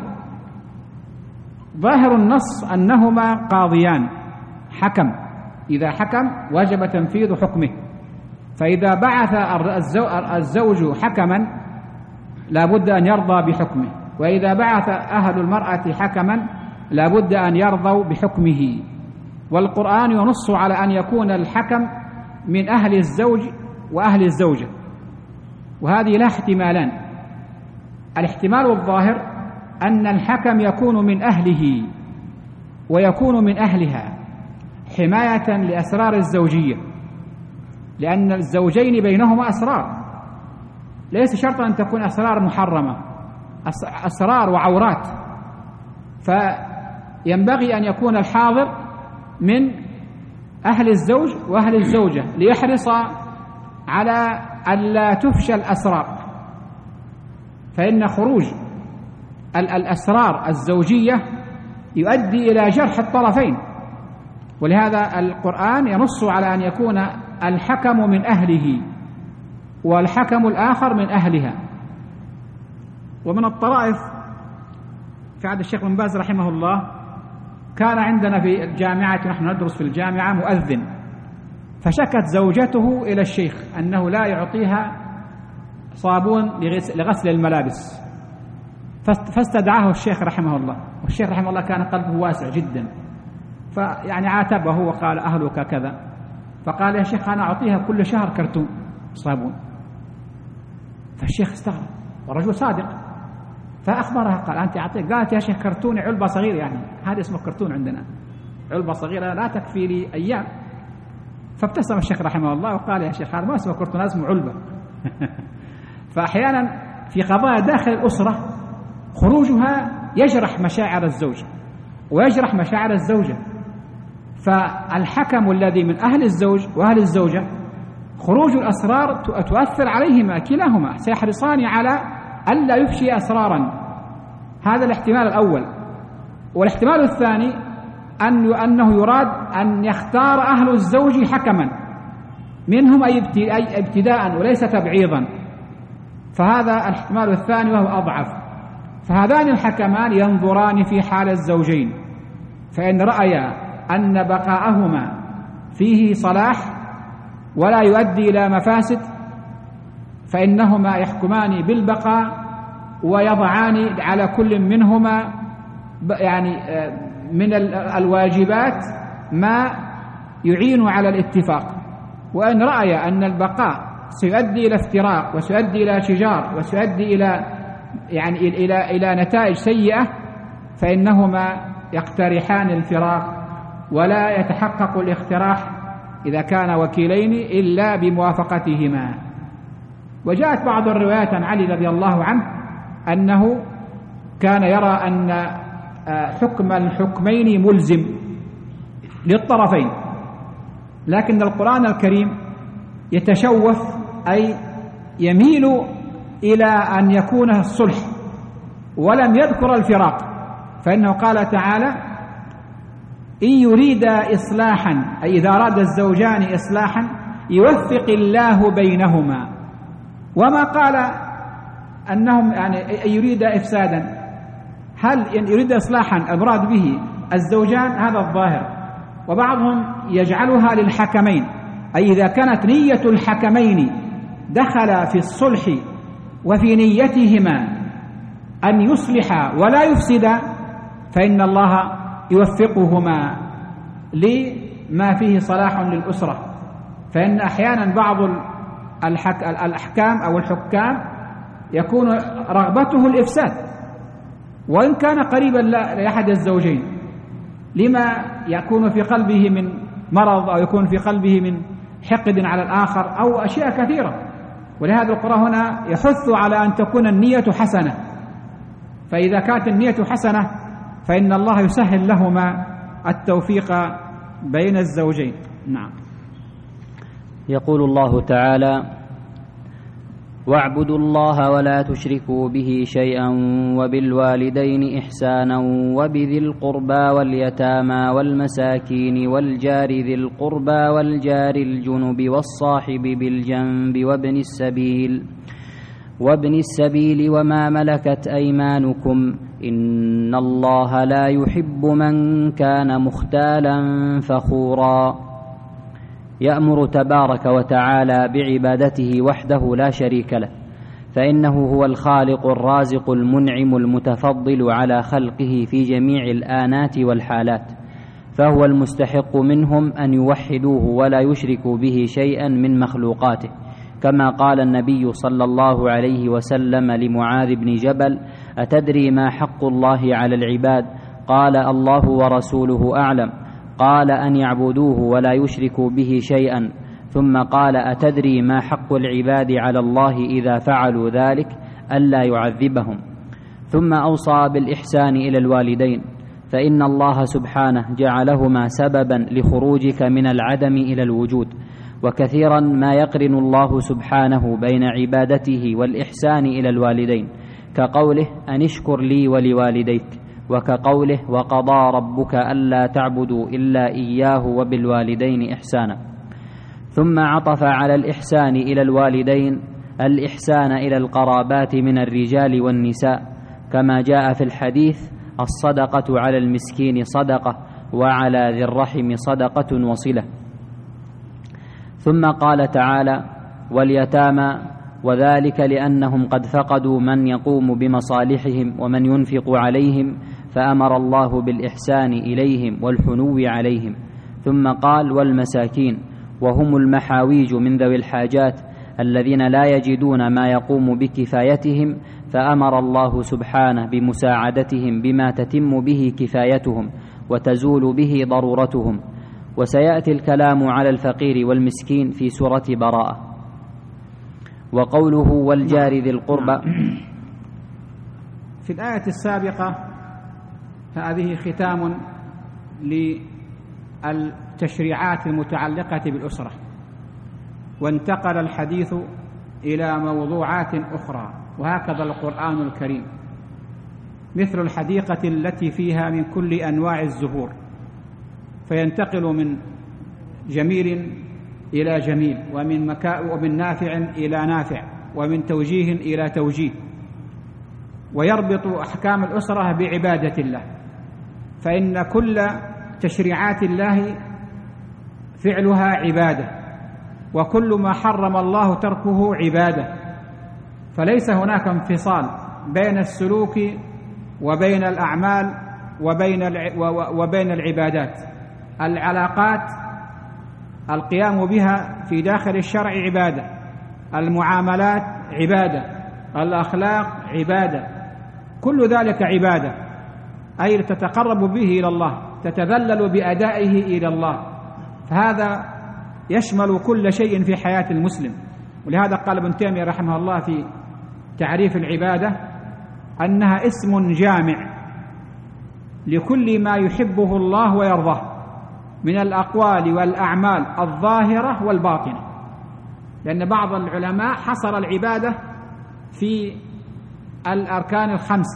ظاهر النص أنهما قاضيان، حكم إذا حكم وجب تنفيذ حكمه، فإذا بعث الزوج حكما لا بد أن يرضى بحكمه، وإذا بعث أهل المرأة حكما لا بد أن يرضوا بحكمه. والقرآن ينص على أن يكون الحكم من أهل الزوج وأهل الزوجة، وهذه لا احتمالان. الاحتمال الظاهر أن الحكم يكون من أهله ويكون من أهلها حماية لأسرار الزوجية، لأن الزوجين بينهما أسرار، ليس شرطا أن تكون أسرار محرمة، أسرار وعورات، فينبغي أن يكون الحاضر من أهل الزوج وأهل الزوجة ليحرص على ألا تفشى الأسرار، فإن خروج الأسرار الزوجية يؤدي إلى جرح الطرفين. ولهذا القرآن ينص على أن يكون الحكم من أهله والحكم الآخر من أهلها. ومن الطرائف في عهد الشيخ بن باز رحمه الله، كان عندنا في الجامعة نحن ندرس في الجامعة مؤذن، فشكت زوجته إلى الشيخ أنه لا يعطيها صابون لغسل الملابس، فاستدعاه الشيخ رحمه الله، والشيخ رحمه الله كان قلبه واسع جدا، فيعني عاتبه وقال أهلك كذا، فقال يا شيخ أنا أعطيها كل شهر كرتون صابون. فالشيخ استغرب والرجل صادق، فأخبرها قال أنت أعطيك؟ قالت يا شيخ كرتون علبة صغيرة، يعني هذا اسمه كرتون عندنا، علبة صغيرة لا تكفي لي أيام. فابتسم الشيخ رحمه الله وقال يا شيخ هذا ما اسمه كرتون، اسمه علبة. فأحيانا في قضايا داخل الأسرة خروجها يجرح مشاعر الزوج ويجرح مشاعر الزوجة، فالحكم الذي من أهل الزوج وأهل الزوجة خروج الأسرار تؤثر عليهما كلاهما، سيحرصان على ألا يفشي أسرارا. هذا الاحتمال الأول. والاحتمال الثاني أنه يراد أن يختار أهل الزوج حكما منهم أي ابتداء وليس تبعيضا، فهذا الاحتمال الثاني وهو أضعف. فهذان الحكمان ينظران في حال الزوجين، فإن رأيا أن بقاءهما فيه صلاح ولا يؤدي إلى مفاسد فإنهما يحكمان بالبقاء ويضعان على كل منهما يعني من الواجبات ما يعين على الاتفاق. وإن رأي أن البقاء سيؤدي إلى افتراق وسيؤدي إلى شجار وسيؤدي إلى نتائج سيئة فإنهما يقترحان الفراق، ولا يتحقق الاقتراح إذا كان وكيلين إلا بموافقتهما. وجاءت بعض الروايات عن علي رضي الله عنه أنه كان يرى أن حكم الحكمين ملزم للطرفين، لكن القرآن الكريم يتشوف أي يميل إلى أن يكون الصلح ولم يذكر الفراق، فإنه قال تعالى إن يريد إصلاحا، أي إذا أراد الزوجان إصلاحا يوفق الله بينهما، وما قال أنهم يعني يريد إفسادا. هل إن يريد إصلاحا المراد به الزوجان؟ هذا الظاهر. وبعضهم يجعلها للحكمين، أي إذا كانت نية الحكمين دخل في الصلح وفي نيتهما أن يصلحا ولا يفسدا فإن الله يوفقهما لما فيه صلاح للأسرة. فإن أحيانا بعض الأحكام أو الحكام يكون رغبته الإفساد وإن كان قريبا لأحد الزوجين، لما يكون في قلبه من مرض أو يكون في قلبه من حقد على الآخر أو أشياء كثيرة. ولهذا القرآن هنا يحث على أن تكون النية حسنة، فإذا كانت النية حسنة فإن الله يسهل لهما التوفيق بين الزوجين. نعم. يقول الله تعالى: واعبدوا الله ولا تشركوا به شيئا وبالوالدين إحسانا وبذي القربى واليتامى والمساكين والجار ذي القربى والجار الجنب والصاحب بالجنب وابن السبيل وما ملكت أيمانكم إن الله لا يحب من كان مختالا فخورا. يأمر تبارك وتعالى بعبادته وحده لا شريك له، فإنه هو الخالق الرازق المنعم المتفضل على خلقه في جميع الآنات والحالات، فهو المستحق منهم أن يوحدوه ولا يشركوا به شيئا من مخلوقاته، كما قال النبي صلى الله عليه وسلم لمعاذ بن جبل: أتدري ما حق الله على العباد؟ قال: الله ورسوله أعلم. قال: أن يعبدوه ولا يشركوا به شيئا. ثم قال: أتدري ما حق العباد على الله إذا فعلوا ذلك؟ ألا يعذبهم. ثم أوصى بالإحسان إلى الوالدين، فإن الله سبحانه جعلهما سببا لخروجك من العدم إلى الوجود. وكثيرا ما يقرن الله سبحانه بين عبادته والإحسان إلى الوالدين، كقوله: أن اشكر لي ولوالديك، وكقوله: وقضى ربك ألا تعبدوا إلا إياه وبالوالدين إحسانا. ثم عطف على الإحسان إلى الوالدين الإحسان إلى القرابات من الرجال والنساء، كما جاء في الحديث: الصدقة على المسكين صدقة، وعلى ذي الرحم صدقة وصلة. ثم قال تعالى: واليتامى، وذلك لأنهم قد فقدوا من يقوم بمصالحهم ومن ينفق عليهم، فأمر الله بالإحسان إليهم والحنو عليهم. ثم قال: والمساكين، وهم المحاويج من ذوي الحاجات الذين لا يجدون ما يقوم بكفايتهم، فأمر الله سبحانه بمساعدتهم بما تتم به كفايتهم وتزول به ضرورتهم. وسيأتي الكلام على الفقير والمسكين في سورة براءة. وقوله: والجار ذي القربى، في الآية السابقة هذه ختام للتشريعات المتعلقة بالأسرة، وانتقل الحديث إلى موضوعات أخرى، وهكذا القرآن الكريم، مثل الحديقة التي فيها من كل أنواع الزهور، فينتقل من جميل إلى جميل، ومن نافع إلى نافع، ومن توجيه إلى توجيه، ويربط أحكام الأسرة بعبادة الله، فإن كل تشريعات الله فعلها عبادة، وكل ما حرم الله تركه عبادة، فليس هناك انفصال بين السلوك وبين الأعمال وبين العبادات. العلاقات القيام بها في داخل الشرع عبادة، المعاملات عبادة، الأخلاق عبادة، كل ذلك عبادة، أي تتقرب به إلى الله، تتذلل بأدائه إلى الله، فهذا يشمل كل شيء في حياة المسلم. ولهذا قال ابن تيمية رحمه الله في تعريف العبادة أنها اسم جامع لكل ما يحبه الله ويرضاه من الأقوال والأعمال الظاهرة والباطنة، لأن بعض العلماء حصر العبادة في الأركان الخمسة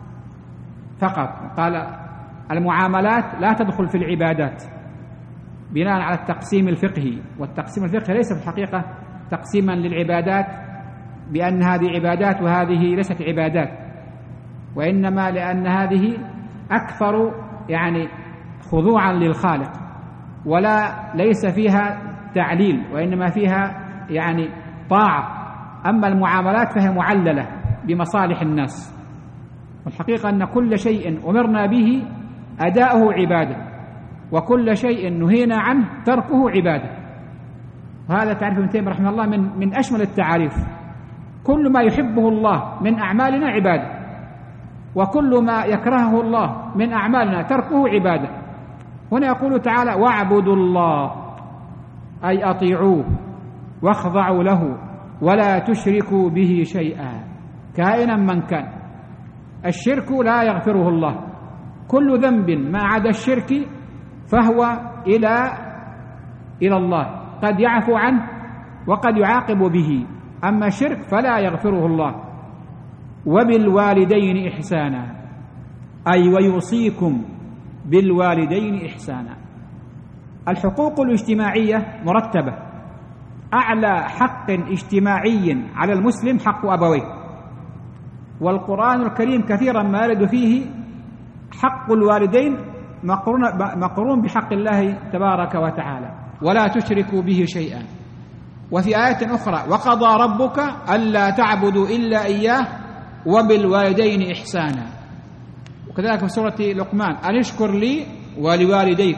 فقط، قال المعاملات لا تدخل في العبادات بناء على التقسيم الفقهي، والتقسيم الفقهي ليس في الحقيقة تقسيما للعبادات بأن هذه عبادات وهذه ليست عبادات، وإنما لأن هذه أكثر خضوعا للخالق، ولا ليس فيها تعليل، وإنما فيها طاعة. أما المعاملات فهي معللة بمصالح الناس، والحقيقة أن كل شيء أمرنا به أداؤه عبادة، وكل شيء نهينا عنه تركه عبادة. وهذا تعريف ابن تيمية رحمه الله من أشمل التعاريف. كل ما يحبه الله من أعمالنا عبادة، وكل ما يكرهه الله من أعمالنا تركه عبادة. هنا يقول تعالى: واعبدوا الله، أي أطيعوه واخضعوا له ولا تشركوا به شيئا كائنا من كان. الشرك لا يغفره الله، كل ذنب ما عدا الشرك فهو إلى الله، قد يعفو عنه وقد يعاقب به، أما الشرك فلا يغفره الله. وبالوالدين إحسانا، أي ويوصيكم بالوالدين إحسانا. الحقوق الاجتماعية مرتبة، أعلى حق اجتماعي على المسلم حق أبويه، والقرآن الكريم كثيرا ما يرد فيه حق الوالدين مقرون بحق الله تبارك وتعالى: ولا تشركوا به شيئا. وفي آية أخرى: وقضى ربك ألا تعبدوا إلا إياه وبالوالدين إحسانا. وكذلك في سورة لقمان: أن اشكر لي ولوالديك.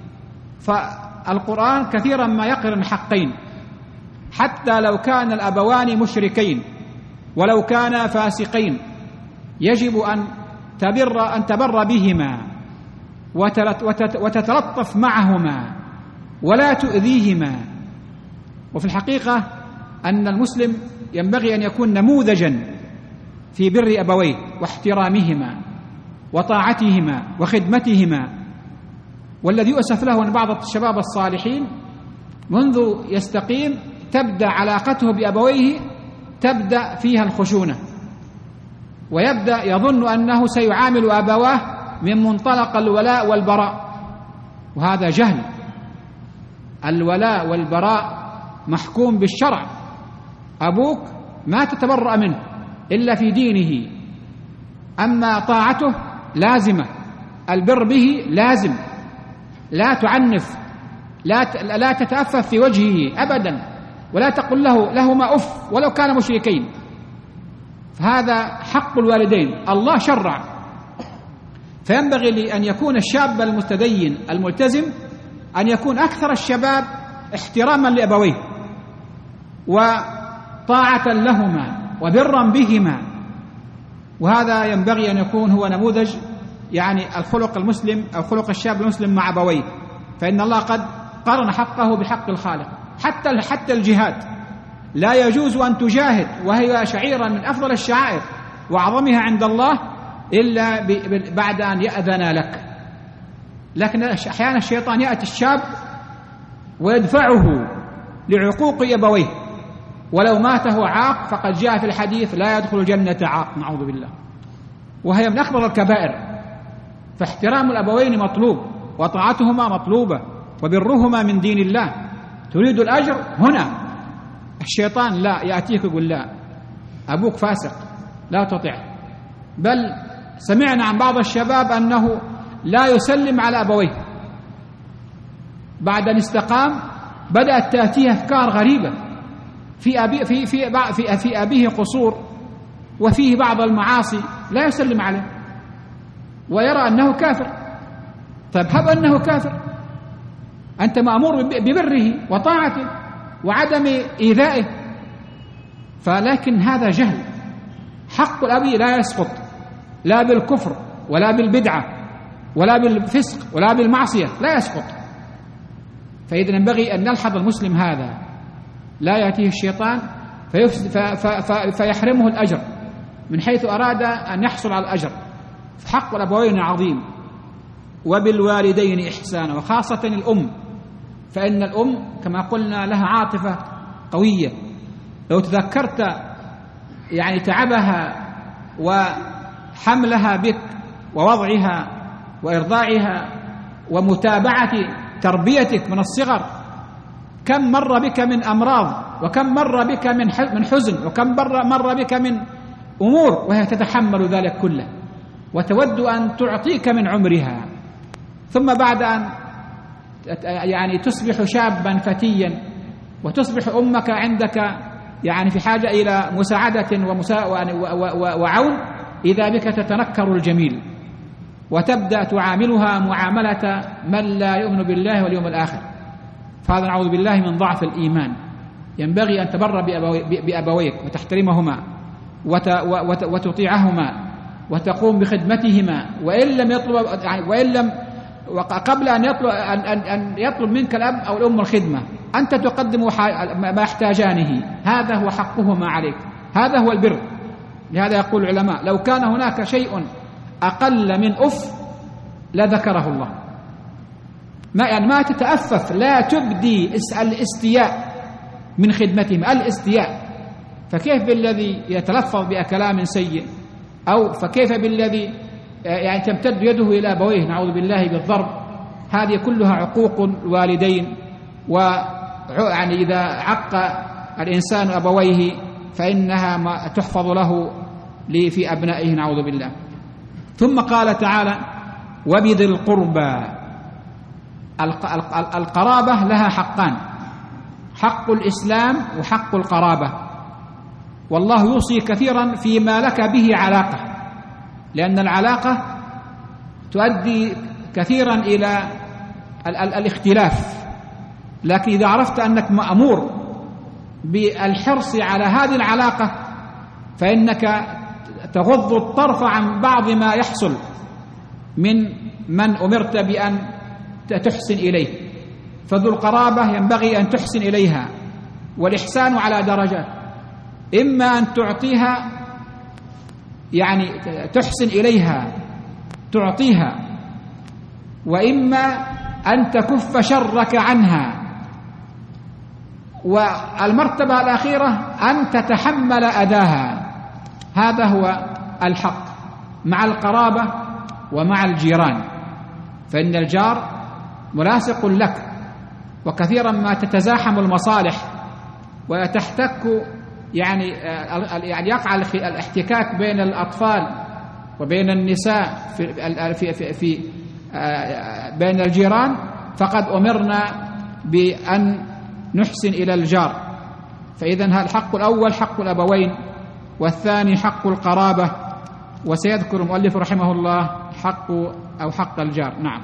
فالقرآن كثيرا ما يقرن حقين، حتى لو كان الأبوان مشركين ولو كانا فاسقين يجب أن تبر بهما وتتلطف معهما ولا تؤذيهما. وفي الحقيقة أن المسلم ينبغي أن يكون نموذجا في بر أبويه واحترامهما وطاعتهما وخدمتهما. والذي يؤسف له أن بعض الشباب الصالحين منذ يستقيم تبدأ علاقته بأبويه تبدأ فيها الخشونة، ويبدأ يظن أنه سيعامل أبواه من منطلق الولاء والبراء، وهذا جهل. الولاء والبراء محكوم بالشرع، أبوك ما تتبرأ منه إلا في دينه، أما طاعته لازمة، البر به لازم، لا تعنف، لا تتأفف في وجهه أبدا، ولا تقل لهما أف ولو كان مشركين. فهذا حق الوالدين، الله شرع. فينبغي لأن يكون الشاب المتدين الملتزم أن يكون أكثر الشباب احتراما لأبويه وطاعة لهما وبرا بهما، وهذا ينبغي أن يكون هو نموذج يعني الخلق المسلم أو خلق الشاب المسلم مع أبويه. فإن الله قد قرن حقه بحق الخالق. حتى الجهاد لا يجوز أن تجاهد وهي شعيرا من أفضل الشعائر وأعظمها عند الله إلا بعد أن يأذن لك. لكن أحيانا الشيطان يأتي الشاب ويدفعه لعقوق أبويه، ولو مات هو عاق فقد جاء في الحديث لا يدخل الجنة عاق، نعوذ بالله، وهي من أكبر الكبائر. فاحترام الأبوين مطلوب، وطاعتهما مطلوبة، وبرهما من دين الله. تريد الأجر هنا، الشيطان لا يأتيك يقول لا أبوك فاسق لا تطعه. بل سمعنا عن بعض الشباب أنه لا يسلم على أبويه بعد أن استقام، بدأت تأتيه أفكار غريبة في أبيه قصور وفيه بعض المعاصي، لا يسلم عليه ويرى أنه كافر. طيب هب أنه كافر، أنت مأمور ببره وطاعته وعدم إيذائه. فلكن هذا جهل. حق الأب لا يسقط لا بالكفر ولا بالبدعة ولا بالفسق ولا بالمعصية، لا يسقط. فإذا ينبغي أن نلحظ المسلم هذا، لا يأتيه الشيطان فيحرمه الأجر من حيث أراد أن يحصل على الأجر. فحق الأبوين عظيم. وبالوالدين إحسانا، وخاصة الأم، فإن الأم كما قلنا لها عاطفة قوية. لو تذكرت يعني تعبها وحملها بك ووضعها وإرضاعها ومتابعة تربيتك من الصغر، كم مر بك من أمراض، وكم مر بك من حزن، وكم مر بك من أمور وهي تتحمل ذلك كله وتود أن تعطيك من عمرها. ثم بعد أن يعني تصبح شابا فتيا وتصبح أمك عندك يعني في حاجة إلى مساعدة وعون، إذا بك تتنكر الجميل وتبدأ تعاملها معاملة من لا يؤمن بالله واليوم الآخر. فهذا نعوذ بالله من ضعف الإيمان. ينبغي أن تبر بأبويك وتحترمهما وتطيعهما وتقوم بخدمتهما، وإن لم وقبل أن يطلب منك الأب أو الأم الخدمة أنت تقدم ما يحتاجانه، هذا هو حقهما عليك، هذا هو البر. لهذا يقول العلماء لو كان هناك شيء أقل من أف لذكره الله. ما تتأفف، لا تبدي الاستياء من خدمتهم، الاستياء. فكيف بالذي يتلفظ بكلام سيء، أو فكيف بالذي يعني تمتد يده إلى أبويه نعوذ بالله بالضرب. هذه كلها عقوق الوالدين. ويعني إذا عق الإنسان أبويه فإنها تحفظ له في أبنائه نعوذ بالله. ثم قال تعالى وبذي القربى. القرابة لها حقان، حق الإسلام وحق القرابة. والله يوصي كثيرا فيما لك به علاقة، لأن العلاقة تؤدي كثيرا إلى الاختلاف. لكن إذا عرفت أنك مأمور بالحرص على هذه العلاقة فإنك تغض الطرف عن بعض ما يحصل من أمرت بأن تحسن إليه. فذو القرابة ينبغي أن تحسن إليها، والإحسان على درجات، إما أن تعطيها يعني تحسن إليها تعطيها، وإما أن تكف شرك عنها، والمرتبة الأخيرة أن تتحمل أذاها. هذا هو الحق مع القرابة ومع الجيران. فإن الجار ملاصق لك، وكثيرا ما تتزاحم المصالح وتحتك يعني يقع الاحتكاك بين الأطفال وبين النساء في بين الجيران، فقد أمرنا بأن نحسن إلى الجار. فإذا الحق الأول حق الأبوين، والثاني حق القرابة، وسيذكر المؤلف رحمه الله حق الجار. نعم.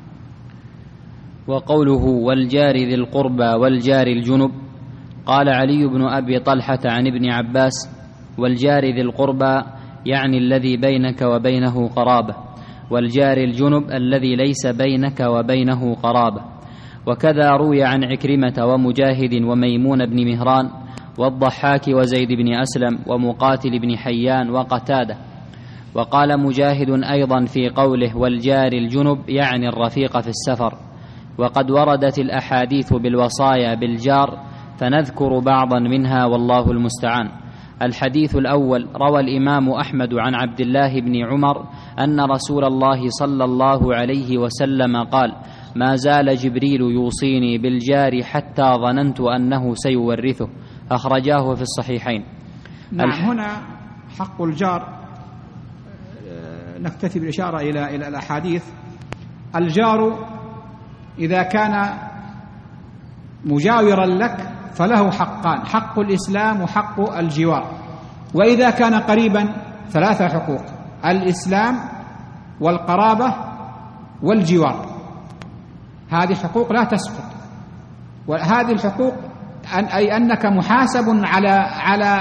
وقوله والجار ذي القربى والجار الجنب، قال علي بن أبي طلحة عن ابن عباس: والجار ذي القربى يعني الذي بينك وبينه قرابة، والجار الجنب الذي ليس بينك وبينه قرابة. وكذا روي عن عكرمة ومجاهد وميمون بن مهران والضحاك وزيد بن أسلم ومقاتل بن حيان وقتادة. وقال مجاهد أيضا في قوله والجار الجنب يعني الرفيق في السفر. وقد وردت الأحاديث بالوصايا بالجار، فنذكر بعضا منها والله المستعان. الحديث الأول: روى الإمام أحمد عن عبد الله بن عمر أن رسول الله صلى الله عليه وسلم قال: ما زال جبريل يوصيني بالجار حتى ظننت أنه سيورثه، أخرجاه في الصحيحين. نعم. هنا حق الجار نكتفي بالإشارة إلى الأحاديث. الجار إذا كان مجاورا لك فله حقان: حق الإسلام وحق الجوار. وإذا كان قريبا 3 حقوق: الإسلام والقرابة والجوار. هذه حقوق لا تسقط، وهذه الحقوق أي أنك محاسب على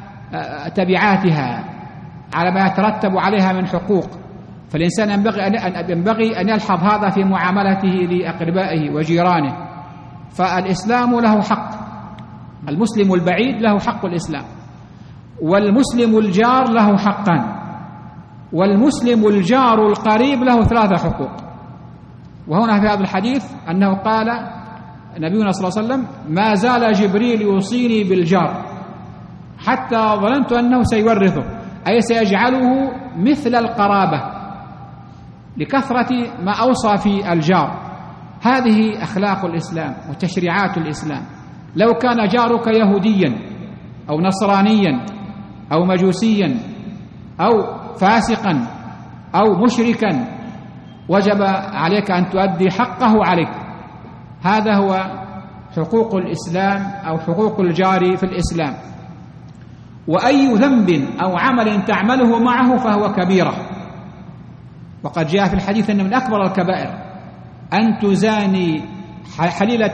تبعاتها، على ما يترتب عليها من حقوق. فالإنسان ينبغي أن يلحظ هذا في معاملته لأقربائه وجيرانه. فالإسلام له حق، المسلم البعيد له حق الإسلام، والمسلم الجار له حقان، والمسلم الجار القريب له 3 حقوق. وهنا في هذا الحديث أنه قال نبينا صلى الله عليه وسلم: ما زال جبريل يوصيني بالجار حتى ظننت أنه سيورثه، أي سيجعله مثل القرابة لكثرة ما أوصى في الجار. هذه أخلاق الإسلام وتشريعات الإسلام. لو كان جارك يهوديا أو نصرانيا أو مجوسيا أو فاسقا أو مشركا وجب عليك أن تؤدي حقه عليك. هذا هو حقوق الإسلام أو حقوق الجار في الإسلام. وأي ذنب أو عمل تعمله معه فهو كبيرة. وقد جاء في الحديث أن من أكبر الكبائر أن تزاني حليلة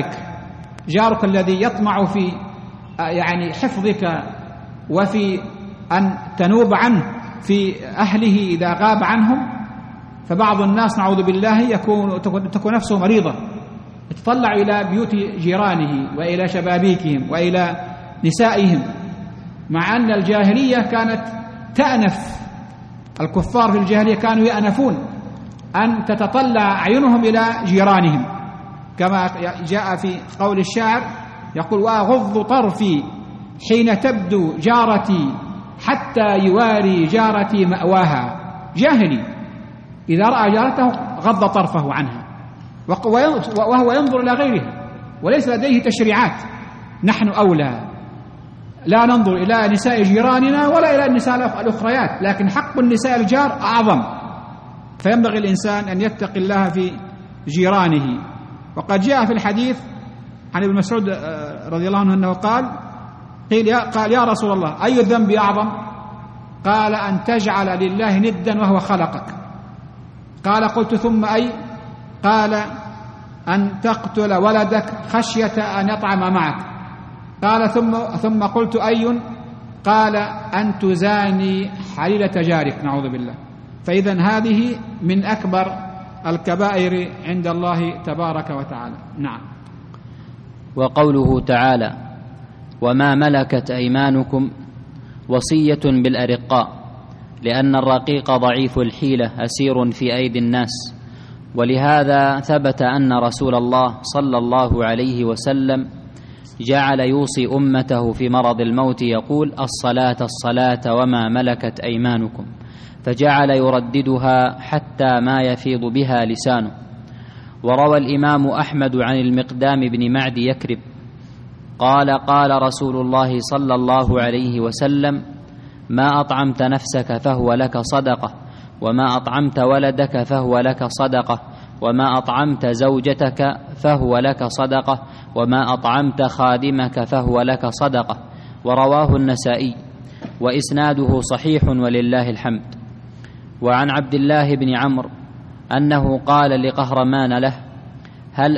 جارك الذي يطمع في يعني حفظك وفي أن تنوب عنه في أهله إذا غاب عنهم. فبعض الناس نعوذ بالله تكون نفسه مريضة، يتطلع إلى بيوت جيرانه وإلى شبابيكهم وإلى نسائهم، مع أن الجاهلية كانت تأنف. الكفار في الجاهلية كانوا يأنفون أن تتطلع أعينهم إلى جيرانهم، كما جاء في قول الشاعر يقول: وأغض طرفي حين تبدو جارتي حتى يواري جارتي مأواها. جاهلي إذا رأى جارته غض طرفه عنها، وهو ينظر إلى غيرها وليس لديه تشريعات. نحن أولى، لا ننظر إلى نساء جيراننا ولا إلى النساء الأخريات، لكن حق النساء الجار أعظم. فينبغي الإنسان أن يتقي الله في جيرانه. وقد جاء في الحديث عن ابن مسعود رضي الله عنه أنه قال يا رسول الله أي الذنب أعظم؟ قال: أن تجعل لله ندا وهو خلقك. قال: قلت ثم أي؟ قال: أن تقتل ولدك خشية أن يطعم معك. قال: ثم قلت أي؟ قال: أن تزاني حليلة جارك. نعوذ بالله. فإذن هذه من أكبر الكبائر عند الله تبارك وتعالى. نعم. وقوله تعالى: وما ملكت أيمانكم، وصية بالأرقاء، لأن الرقيق ضعيف الحيلة أسير في أيدي الناس. ولهذا ثبت أن رسول الله صلى الله عليه وسلم جعل يوصي أمته في مرض الموت يقول: الصلاة الصلاة وما ملكت أيمانكم، فجعل يرددها حتى ما يفيض بها لسانه. وروى الإمام أحمد عن المقدام بن معد يكرب قال: قال رسول الله صلى الله عليه وسلم: ما أطعمت نفسك فهو لك صدقة، وما أطعمت ولدك فهو لك صدقة، وما أطعمت زوجتك فهو لك صدقة، وما أطعمت خادمك فهو لك صدقة. ورواه النسائي، وإسناده صحيح ولله الحمد. وعن عبد الله بن عمرو أنه قال لقهرمان له: هل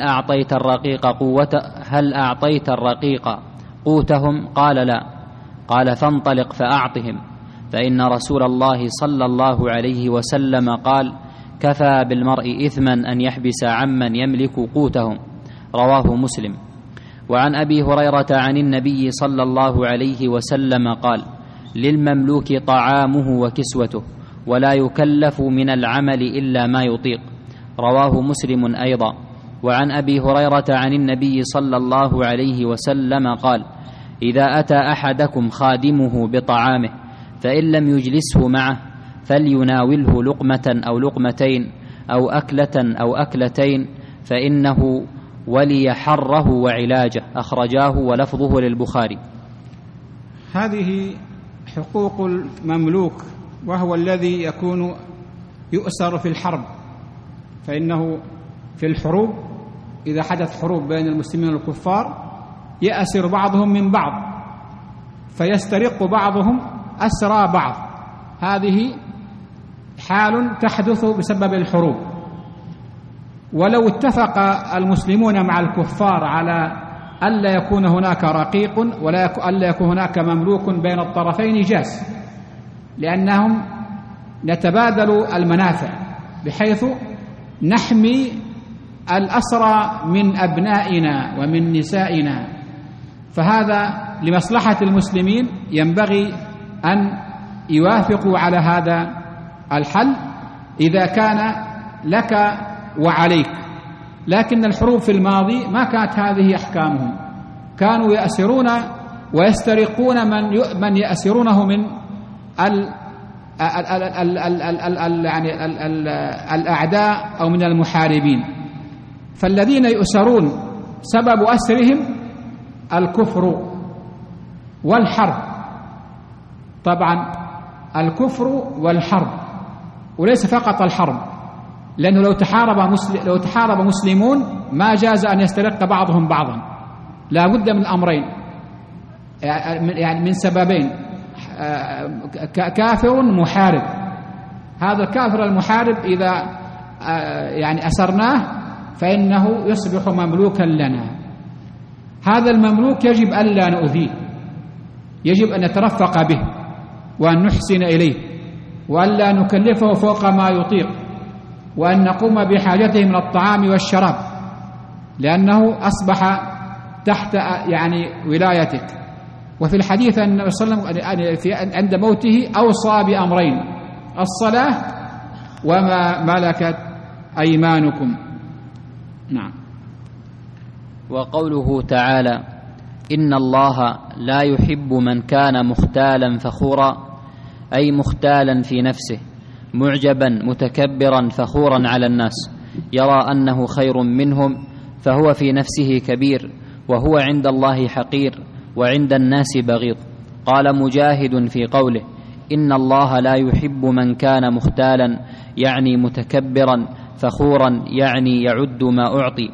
أعطيت الرقيق قوتهم؟ قال: لا. قال: فانطلق فأعطهم، فإن رسول الله صلى الله عليه وسلم قال: كفى بالمرء إثما أن يحبس عمن يملك قوتهم. رواه مسلم. وعن أبي هريرة عن النبي صلى الله عليه وسلم قال: للمملوك طعامه وكسوته، ولا يكلف من العمل إلا ما يطيق. رواه مسلم أيضا. وعن أبي هريرة عن النبي صلى الله عليه وسلم قال: إذا أتى أحدكم خادمه بطعامه فإن لم يجلسه معه فليناوله لقمة أو لقمتين أو أكلة أو أكلتين، فإنه ولي حره وعلاجه. أخرجاه ولفظه للبخاري. هذه حقوق المملوك، وهو الذي يكون يؤسر في الحرب، فإنه في الحروب إذا حدث حروب بين المسلمين والكفار يأسر بعضهم من بعض، فيسترق بعضهم أسرى بعض. هذه حال تحدث بسبب الحروب. ولو اتفق المسلمون مع الكفار على ألا يكون هناك رقيق ولا ألا يكون هناك مملوك بين الطرفين جاز، لأنهم نتبادل المنافع بحيث نحمي الأسرى من أبنائنا ومن نسائنا، فهذا لمصلحة المسلمين ينبغي أن يوافقوا على هذا الحل إذا كان لك وعليك. لكن الحروب في الماضي ما كانت هذه أحكامهم، كانوا يأسرون ويسترقون من يأسرونه من الأعداء أو من المحاربين. فالذين يؤسرون سبب أسرهم الكفر والحرب، طبعا الكفر والحرب، وليس فقط الحرب، لأنه لو تحارب مسلمون ما جاز أن يسترق بعضهم بعضا، لا بد من الأمرين، يعني من سببين: كافر محارب، هذا الكافر المحارب إذا يعني أسرناه فإنه يصبح مملوكا لنا. هذا المملوك يجب ألا نؤذيه، يجب أن نترفق به وأن نحسن إليه وألا نكلفه فوق ما يطيق، وأن نقوم بحاجته من الطعام والشراب، لأنه أصبح تحت يعني ولايتك. وفي الحديث أن النبي صلى الله عليه وسلم عند موته أوصى بأمرين: الصلاة وما ملكت أيمانكم. نعم. وقوله تعالى: إن الله لا يحب من كان مختالا فخورا، أي مختالا في نفسه، معجبا متكبرا فخورا على الناس، يرى أنه خير منهم، فهو في نفسه كبير، وهو عند الله حقير، وعند الناس بغيض. قال مجاهد في قوله: إن الله لا يحب من كان مختالا، يعني متكبرا، فخورا يعني يعد ما أعطي،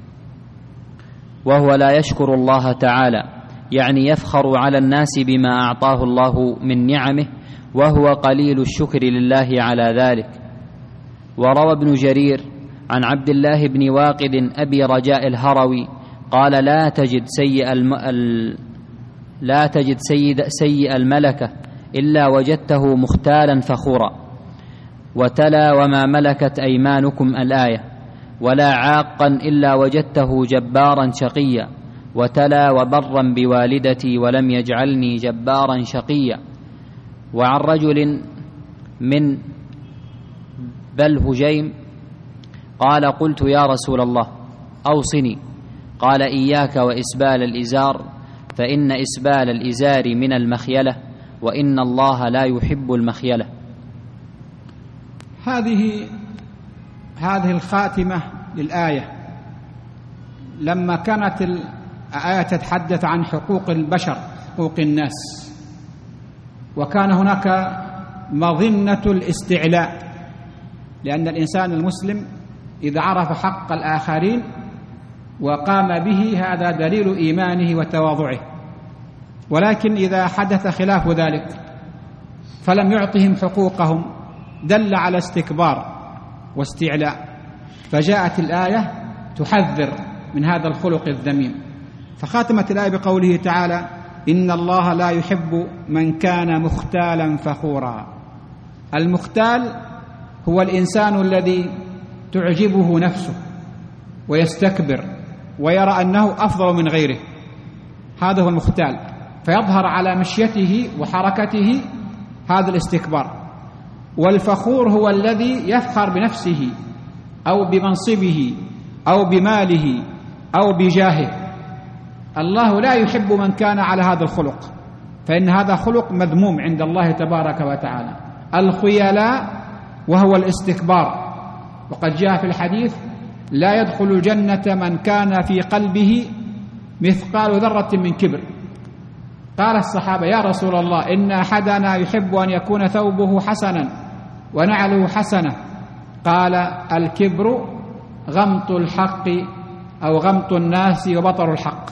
وهو لا يشكر الله تعالى، يعني يفخر على الناس بما أعطاه الله من نعمه، وهو قليل الشكر لله على ذلك. وروى ابن جرير عن عبد الله بن واقد أبي رجاء الهروي قال: لا تجد سيء الملكة إلا وجدته مختالا فخورا. وتلا: وما ملكت أيمانكم الآية. ولا عاقا إلا وجدته جبارا شقيا. وتلا: وبرا بوالدتي ولم يجعلني جبارا شقيا. وعن رجل من بلهجيم قال: قلت يا رسول الله أوصني. قال: إياك وإسبال الإزار، فإن إسبال الإزار من المخيلة، وإن الله لا يحب المخيلة. هذه الخاتمة للآية، لما كانت آية تتحدث عن حقوق البشر، حقوق الناس، وكان هناك مظنة الاستعلاء، لأن الإنسان المسلم إذا عرف حق الآخرين وقام به هذا دليل إيمانه وتواضعه. ولكن إذا حدث خلاف ذلك فلم يعطهم حقوقهم دل على استكبار واستعلاء، فجاءت الآية تحذر من هذا الخلق الذميم. فخاتمت الآية بقوله تعالى: إن الله لا يحب من كان مختالا فخورا. المختال هو الإنسان الذي تعجبه نفسه ويستكبر ويرى أنه أفضل من غيره، هذا هو المختال، فيظهر على مشيته وحركته هذا الاستكبار. والفخور هو الذي يفخر بنفسه أو بمنصبه أو بماله أو بجاهه. الله لا يحب من كان على هذا الخلق، فإن هذا خلق مذموم عند الله تبارك وتعالى. الخيلاء وهو الاستكبار، وقد جاء في الحديث: لا يدخل الجنة من كان في قلبه مثقال ذرة من كبر. قال الصحابة: يا رسول الله، إن أحدنا يحب أن يكون ثوبه حسنا ونعله حسنة. قال: الكبر غمط الحق أو غمط الناس وبطر الحق.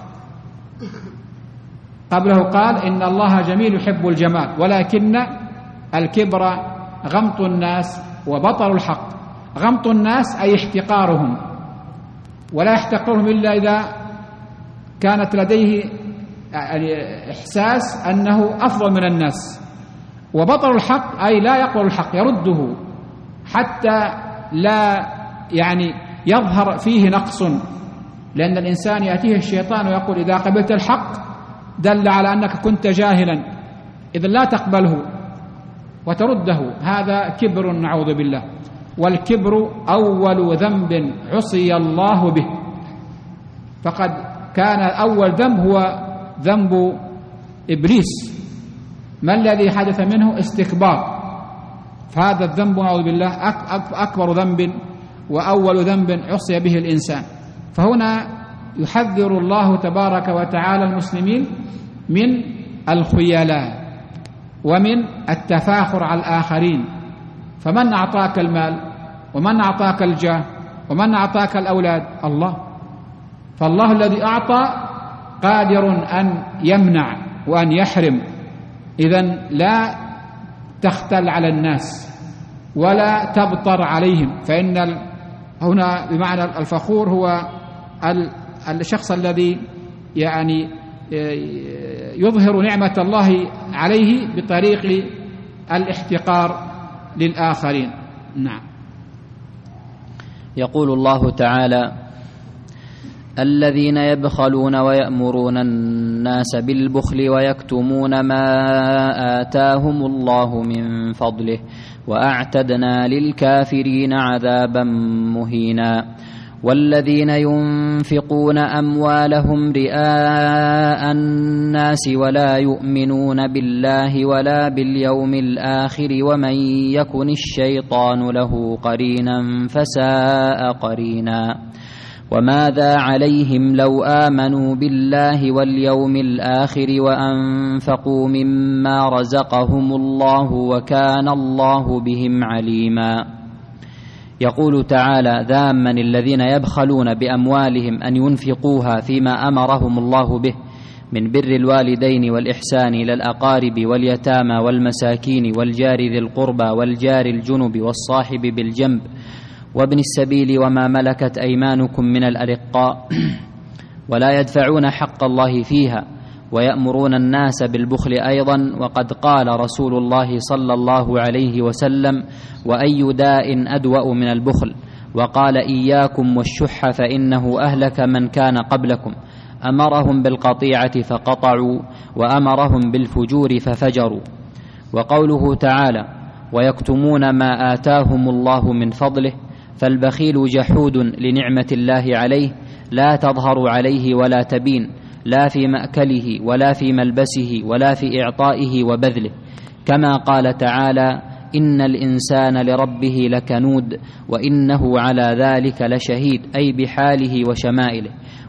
قبله قال: إن الله جميل يحب الجمال، ولكن الكبر غمط الناس وبطر الحق. غمط الناس أي احتقارهم، ولا يحتقرهم إلا إذا كانت لديه إحساس أنه أفضل من الناس. وبطر الحق أي لا يقبل الحق، يرده حتى لا يظهر فيه نقص، لأن الإنسان يأتيه الشيطان ويقول: إذا قبلت الحق دل على أنك كنت جاهلا، إذا لا تقبله وترده. هذا كبر، نعوذ بالله. والكبر أول ذنب عصي الله به، فقد كان أول ذنب هو ذنب إبليس. ما الذي حدث منه؟ استكبار. فهذا الذنب نعوذ بالله أكبر ذنب وأول ذنب عصي به الإنسان. فهنا يحذر الله تبارك وتعالى المسلمين من الخيلاء ومن التفاخر على الآخرين. فمن أعطاك المال ومن أعطاك الجاه ومن أعطاك الأولاد؟ الله. فالله الذي أعطى قادر أن يمنع وأن يحرم. إذن لا تختل على الناس ولا تبطر عليهم، فإن هنا بمعنى الفخور هو الشخص الذي يظهر نعمة الله عليه بطريق الاحتقار للآخرين. نعم. يقول الله تعالى: الذين يبخلون ويأمرون الناس بالبخل ويكتمون ما آتاهم الله من فضله وأعتدنا للكافرين عذابا مهينا. والذين ينفقون أموالهم رئاء الناس ولا يؤمنون بالله ولا باليوم الآخر ومن يكن الشيطان له قرينا فساء قرينا. وماذا عليهم لو آمنوا بالله واليوم الآخر وأنفقوا مما رزقهم الله وكان الله بهم عليما. يقول تعالى ذاما الذين يبخلون بأموالهم أن ينفقوها فيما أمرهم الله به من بر الوالدين والإحسان إلى الأقارب واليتامى والمساكين والجار ذي القربى والجار الجنب والصاحب بالجنب وابن السبيل وما ملكت أيمانكم من الأرقاء ولا يدفعون حق الله فيها ويأمرون الناس بالبخل أيضا. وقد قال رسول الله صلى الله عليه وسلم: وأي داء أدوأ من البخل؟ وقال: إياكم والشح فإنه أهلك من كان قبلكم. أمرهم بالقطيعة فقطعوا وأمرهم بالفجور ففجروا. وقوله تعالى: ويكتمون ما آتاهم الله من فضله، فالبخيل جحود لنعمة الله عليه لا تظهر عليه ولا تبين، لا في مأكله ولا في ملبسه ولا في إعطائه وبذله، كما قال تعالى: إن الإنسان لربه لكنود وإنه على ذلك لشهيد، أي بحاله وشمائله.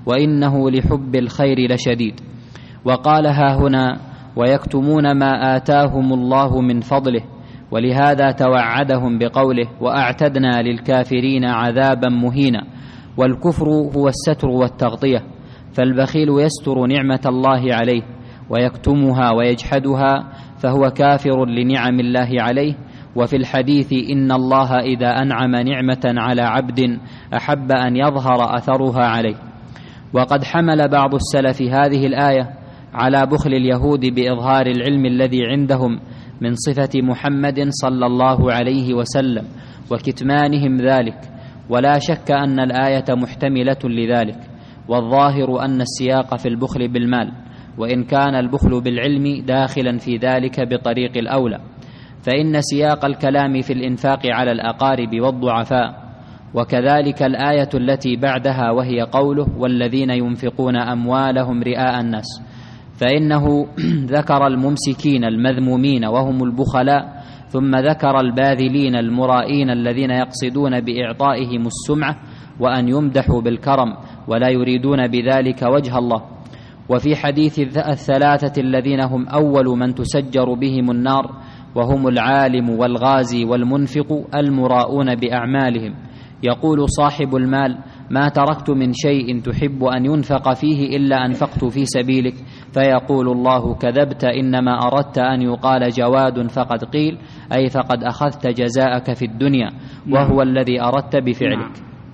وإنه لحب الخير لشديد. وقالها هنا: ويكتمون ما آتاهم الله من فضله، ولهذا توعدهم بقوله: وأعتدنا للكافرين عذابا مهينا. والكفر هو الستر والتغطية، فالبخيل يستر نعمة الله عليه ويكتمها ويجحدها، فهو كافر لنعم الله عليه. وفي الحديث: إن الله إذا أنعم نعمة على عبد أحب أن يظهر أثرها عليه. وقد حمل بعض السلف هذه الآية على بخل اليهود بإظهار العلم الذي عندهم من صفة محمد صلى الله عليه وسلم وكتمانهم ذلك، ولا شك أن الآية محتملة لذلك، والظاهر أن السياق في البخل بالمال، وإن كان البخل بالعلم داخلا في ذلك بطريق الأولى، فإن سياق الكلام في الإنفاق على الأقارب والضعفاء. وكذلك الآية التي بعدها وهي قوله: والذين ينفقون أموالهم رئاء الناس، فإنه ذكر الممسكين المذمومين وهم البخلاء، ثم ذكر الباذلين المرائين الذين يقصدون بإعطائهم السمعة وأن يمدحوا بالكرم ولا يريدون بذلك وجه الله. وفي حديث الثلاثة الذين هم أول من تسجر بهم النار، وهم العالم والغازي والمنفق المراؤون بأعمالهم، يقول صاحب المال: ما تركت من شيء تحب أن ينفق فيه إلا أنفقت في سبيلك، فيقول الله: كذبت، إنما أردت أن يقال جواد فقد قيل، أي فقد أخذت جزاءك في الدنيا، وهو الذي أردت بفعلك.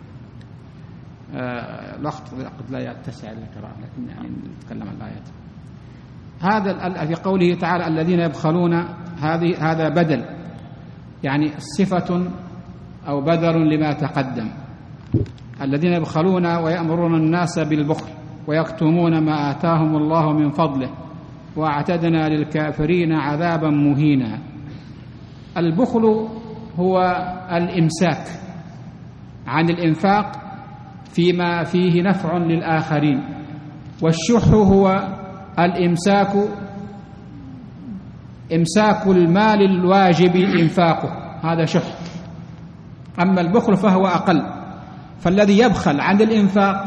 الوقت قد لا يتسع للقراءة، لكن يعني نتكلم عن الآيات. هذا في قوله تعالى: الذين يبخلون، هذا بدل، يعني صفة أو بدل لما تقدم. الذين يبخلون ويأمرون الناس بالبخل ويكتمون ما آتاهم الله من فضله وأعتدنا للكافرين عذابا مهينا. البخل هو الإمساك عن الإنفاق فيما فيه نفع للآخرين، والشح هو إمساك المال الواجب إنفاقه، هذا شح. أما البخل فهو أقل، فالذي يبخل عن الإنفاق،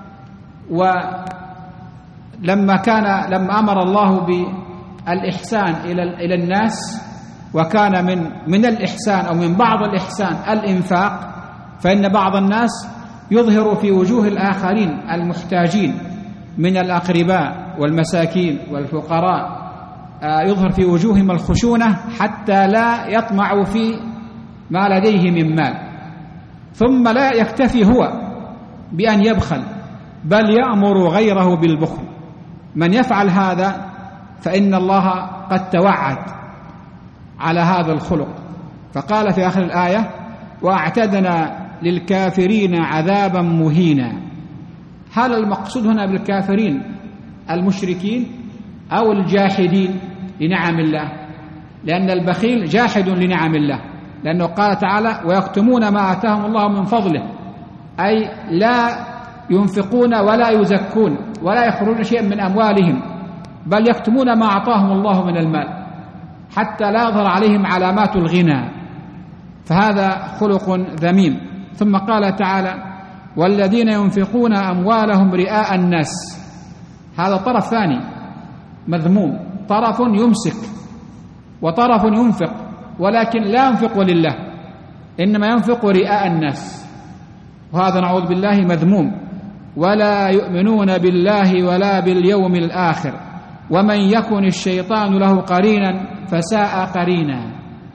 ولما أمر الله بالإحسان إلى الناس، وكان من الإحسان أو من بعض الإحسان الإنفاق، فإن بعض الناس يظهر في وجوه الآخرين المحتاجين من الأقرباء والمساكين والفقراء، يظهر في وجوههم الخشونة حتى لا يطمعوا في ما لديه من مال. ثم لا يكتفي هو بأن يبخل، بل يأمر غيره بالبخل. من يفعل هذا فإن الله قد توعد على هذا الخلق، فقال في آخر الآية: وأعتدنا للكافرين عذابا مهينا. هل المقصود هنا بالكافرين المشركين أو الجاحدين لنعم الله؟ لأن البخيل جاحد لنعم الله، لأنه قال تعالى: ويكتمون ما آتاهم الله من فضله، أي لا ينفقون ولا يزكون ولا يخرجون شيئا من أموالهم، بل يكتمون ما أعطاهم الله من المال حتى لا يظهر عليهم علامات الغنى، فهذا خلق ذميم. ثم قال تعالى: والذين ينفقون أموالهم رئاء الناس، هذا طرف ثاني مذموم، طرف يمسك وطرف ينفق، ولكن لا ينفق لله، إنما ينفق رئاء الناس، وهذا نعوذ بالله مذموم. ولا يؤمنون بالله ولا باليوم الآخر ومن يكن الشيطان له قرينا فساء قرينا.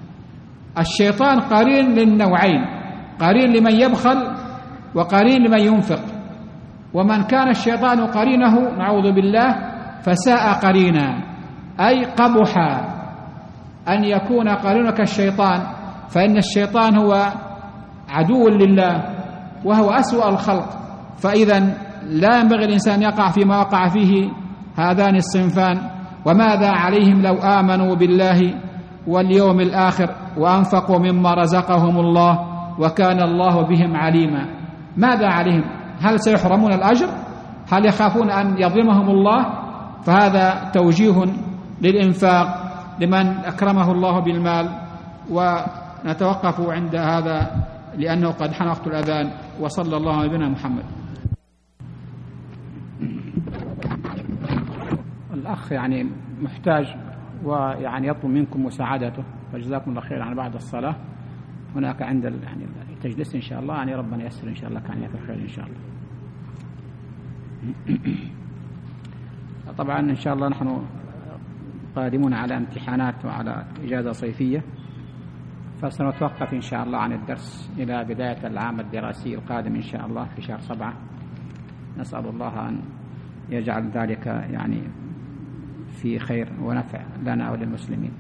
الشيطان قرين للنوعين، قرين لمن يبخل وقرين لمن ينفق، ومن كان الشيطان قرينه نعوذ بالله فساء قرينا، أي قبح أن يكون قرينك الشيطان، فإن الشيطان هو عدو لله وهو أسوأ الخلق. فإذا لا ينبغي الإنسان يقع فيما وقع فيه هذان الصنفان. وماذا عليهم لو آمنوا بالله واليوم الآخر وأنفقوا مما رزقهم الله وكان الله بهم عليما. ماذا عليهم؟ هل سيحرمون الأجر؟ هل يخافون أن يظلمهم الله؟ فهذا توجيه للإنفاق لمن أكرمه الله بالمال. ونتوقف عند هذا لأنه قد حان وقت الأذان، وصلى الله على نبينا محمد. الأخ يعني محتاج ويعني يطلب منكم مساعدته، فجزاكم الله خير. بعد الصلاة هناك عند يعني تجلس إن شاء الله، يعني ربنا ييسر إن شاء الله، كان يكون خير إن شاء الله. طبعا إن شاء الله نحن قادمون على امتحانات وعلى إجازة صيفية، فسنتوقف إن شاء الله عن الدرس إلى بداية العام الدراسي القادم إن شاء الله في شهر 7. نسأل الله أن يجعل ذلك يعني في خير ونفع لنا وللمسلمين.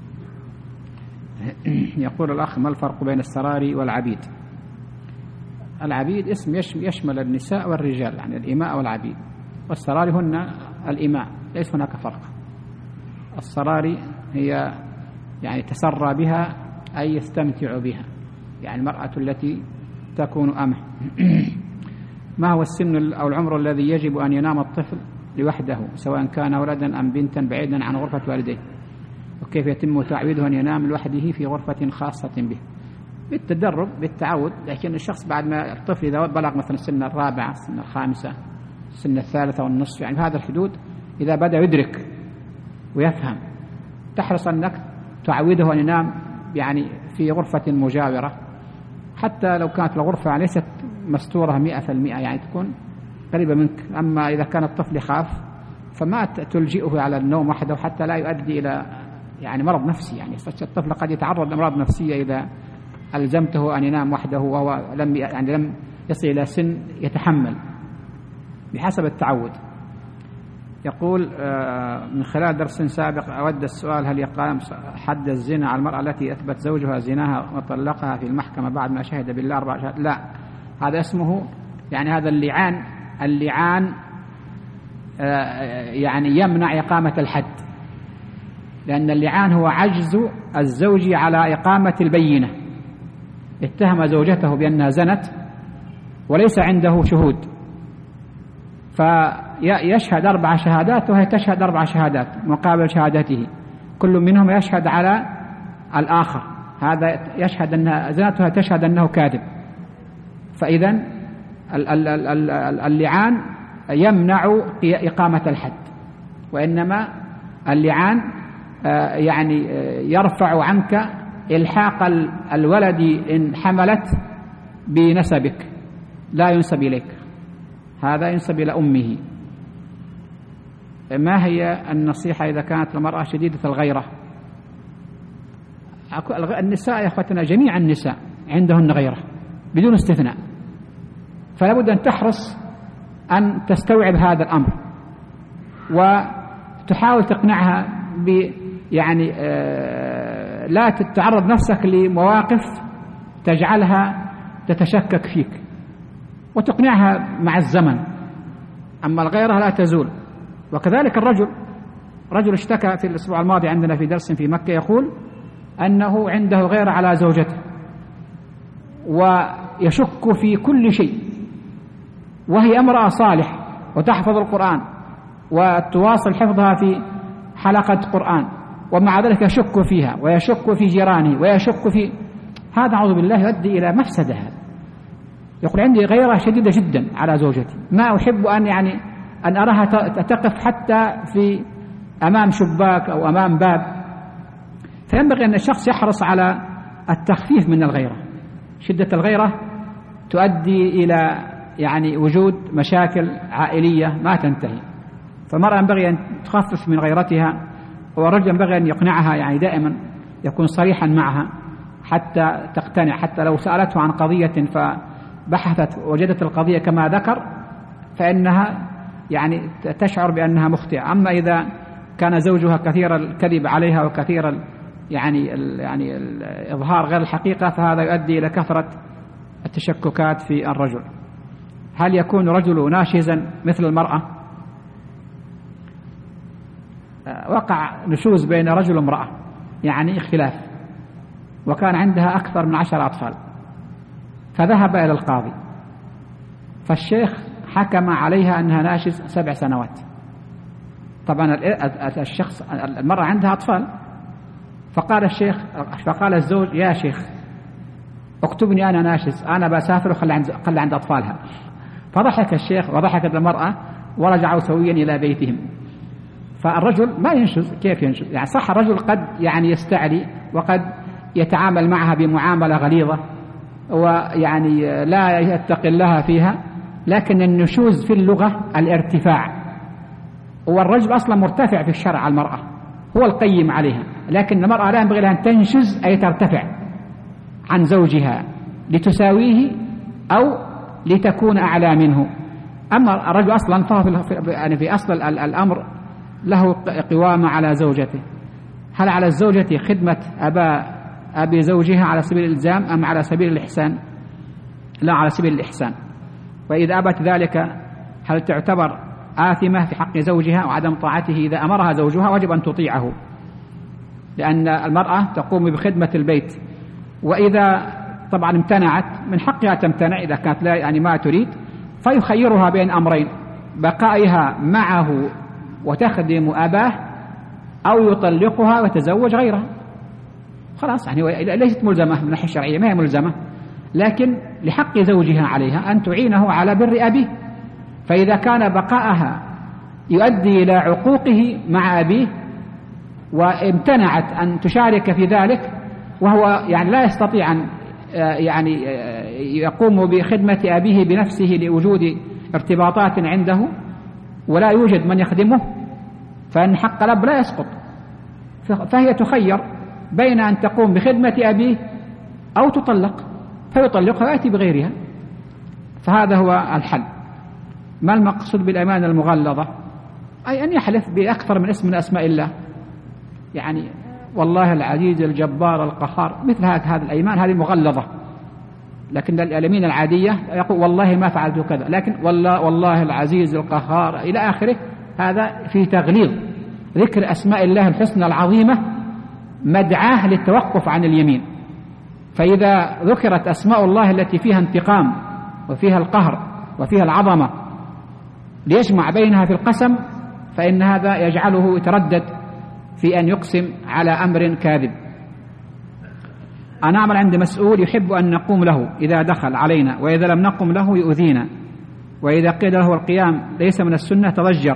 يقول الأخ: ما الفرق بين السراري والعبيد؟ العبيد اسم يشمل النساء والرجال، يعني الإماء والعبيد، والسراري هن الإماء، ليس هناك فرق. السراري هي يعني تسرى بها أي يستمتع بها، يعني المرأة التي تكون أمه. ما هو السن أو العمر الذي يجب أن ينام الطفل لوحده سواء كان ولدا أم بنتا بعيدا عن غرفة والديه؟ وكيف يتم تعويده أن ينام لوحده في غرفة خاصة به؟ بالتدرب بالتعود، لكن الشخص بعد ما الطفل إذا بلغ مثلا السن 4 السن 5 السن 3.5 يعني في هذا الحدود، إذا بدأ يدرك ويفهم، تحرص أنك تعوده أن ينام يعني في غرفة مجاورة، حتى لو كانت الغرفة ليست مستورة 100%، يعني تكون قريبة منك. أما إذا كان الطفل يخاف فما تلجئه على النوم وحده حتى لا يؤدي إلى يعني مرض نفسي، يعني الطفل قد يتعرض لأمراض نفسية إذا ألزمته أن ينام وحده وهو لم يصل إلى سن يتحمل، بحسب التعود. يقول: من خلال درس سابق أود السؤال: هل يقام حد الزنا على المرأة التي أثبت زوجها زناها وطلقها في المحكمة بعد ما شهد بالله 4 شهادات؟ لا، هذا اسمه يعني هذا اللعان يعني يمنع إقامة الحد، لأن اللعان هو عجز الزوج على إقامة البينة. اتهم زوجته بأنها زنت وليس عنده شهود، فيشهد 4 شهادات وهي تشهد 4 شهادات مقابل شهادته، كل منهم يشهد على الآخر، هذا يشهد أنها زنت وهي تشهد أنه كاذب. فإذا اللعان يمنع إقامة الحد، وإنما اللعان يعني يرفع عنك إلحاق الولد إن حملت بنسبك، لا ينسب إليك، هذا ينسب إلى أمه. ما هي النصيحة إذا كانت المرأة شديدة الغيرة؟ النساء يا أخوتنا جميع النساء عندهن غيرة بدون استثناء، فلا بد أن تحرص أن تستوعب هذا الأمر وتحاول تقنعها يعني لا تتعرض نفسك لمواقف تجعلها تتشكك فيك، وتقنعها مع الزمن. أما الغيرة لا تزول. وكذلك رجل اشتكى في الأسبوع الماضي عندنا في درس في مكة، يقول أنه عنده غيرة على زوجته ويشك في كل شيء، وهي امرأة صالح وتحفظ القرآن وتواصل حفظها في حلقة قرآن، ومع ذلك يشك فيها ويشك في جيرانه ويشك في هذا، أعوذ بالله، يؤدي إلى مفسدة. هذا يقول: عندي غيرة شديدة جدا على زوجتي، ما أحب أن أراها تقف حتى في أمام شباك أو أمام باب. فينبغي أن الشخص يحرص على التخفيف من الغيرة. شدة الغيرة تؤدي إلى يعني وجود مشاكل عائلية ما تنتهي، فالمرأة ينبغي أن تخفف من غيرتها، والرجل ينبغي أن يقنعها، يعني دائما يكون صريحا معها حتى تقتنع. حتى لو سألته عن قضية فبحثت وجدت القضية كما ذكر، فإنها يعني تشعر بأنها مخطئة. أما إذا كان زوجها كثير الكذب عليها وكثير يعني إظهار غير الحقيقة، فهذا يؤدي إلى كثرة التشككات في الرجل. هل يكون رجل ناشزا مثل المرأة؟ وقع نشوز بين رجل وامرأة، يعني خلاف، وكان عندها أكثر من 10 أطفال، فذهب إلى القاضي، فالشيخ حكم عليها أنها ناشز 7 سنوات. طبعا المرأة عندها أطفال، فقال الزوج: يا شيخ اكتبني أنا ناشز، أنا بسافر وخلي عند أطفالها. فضحك الشيخ وضحكت المرأة ورجعوا سويا إلى بيتهم. فالرجل ما ينشز. كيف ينشز؟ يعني صح الرجل قد يعني يستعلي وقد يتعامل معها بمعاملة غليظة ويعني لا يتقي الله فيها، لكن النشوز في اللغة الارتفاع، والرجل أصلا مرتفع في الشرع على المرأة، هو القيم عليها، لكن المرأة لا ينبغي لها أن تنشز أي ترتفع عن زوجها لتساويه أو لتكون أعلى منه. أما الرجل أصلا فهو يعني في أصل الأمر له قوامة على زوجته. هل على الزوجة خدمة أبي زوجها على سبيل الإلزام أم على سبيل الإحسان؟ لا، على سبيل الإحسان. وإذا أبت ذلك هل تعتبر آثمة في حق زوجها وعدم طاعته؟ إذا أمرها زوجها وجب أن تطيعه، لأن المرأة تقوم بخدمة البيت، وإذا طبعا امتنعت من حقها تمتنع إذا كانت لا يعني ما تريد، فيخيرها بين أمرين: بقائها معه وتخدم أباه، أو يطلقها ويتزوج غيرها. خلاص، يعني ليست ملزمة من الناحية الشرعية، ما هي ملزمة، لكن لحق زوجها عليها أن تعينه على بر أبيه. فإذا كان بقاءها يؤدي إلى عقوقه مع أبيه وامتنعت أن تشارك في ذلك، وهو يعني لا يستطيع أن يعني يقوم بخدمة أبيه بنفسه لوجود ارتباطات عنده ولا يوجد من يخدمه، فإن حق الأب لا يسقط، فهي تخير بين أن تقوم بخدمة أبيه أو تطلق، فيطلقها ويأتي بغيرها. فهذا هو الحل. ما المقصود بالأيمان المغلظة؟ أي أن يحلف بأكثر من اسم من أسماء الله، يعني والله العزيز الجبار القهار، مثل هذه الأيمان هذه مغلظة. لكن اليمين العادية يقول والله ما فعلت كذا، لكن والله العزيز القهار إلى آخره، هذا في تغليظ. ذكر أسماء الله الحسنى العظيمة مدعاه للتوقف عن اليمين. فإذا ذكرت أسماء الله التي فيها انتقام وفيها القهر وفيها العظمة ليجمع بينها في القسم، فإن هذا يجعله يتردد في أن يقسم على أمر كاذب. أنا أعمل عند مسؤول يحب أن نقوم له إذا دخل علينا، وإذا لم نقم له يؤذينا، وإذا قيل له القيام ليس من السنة تضجر.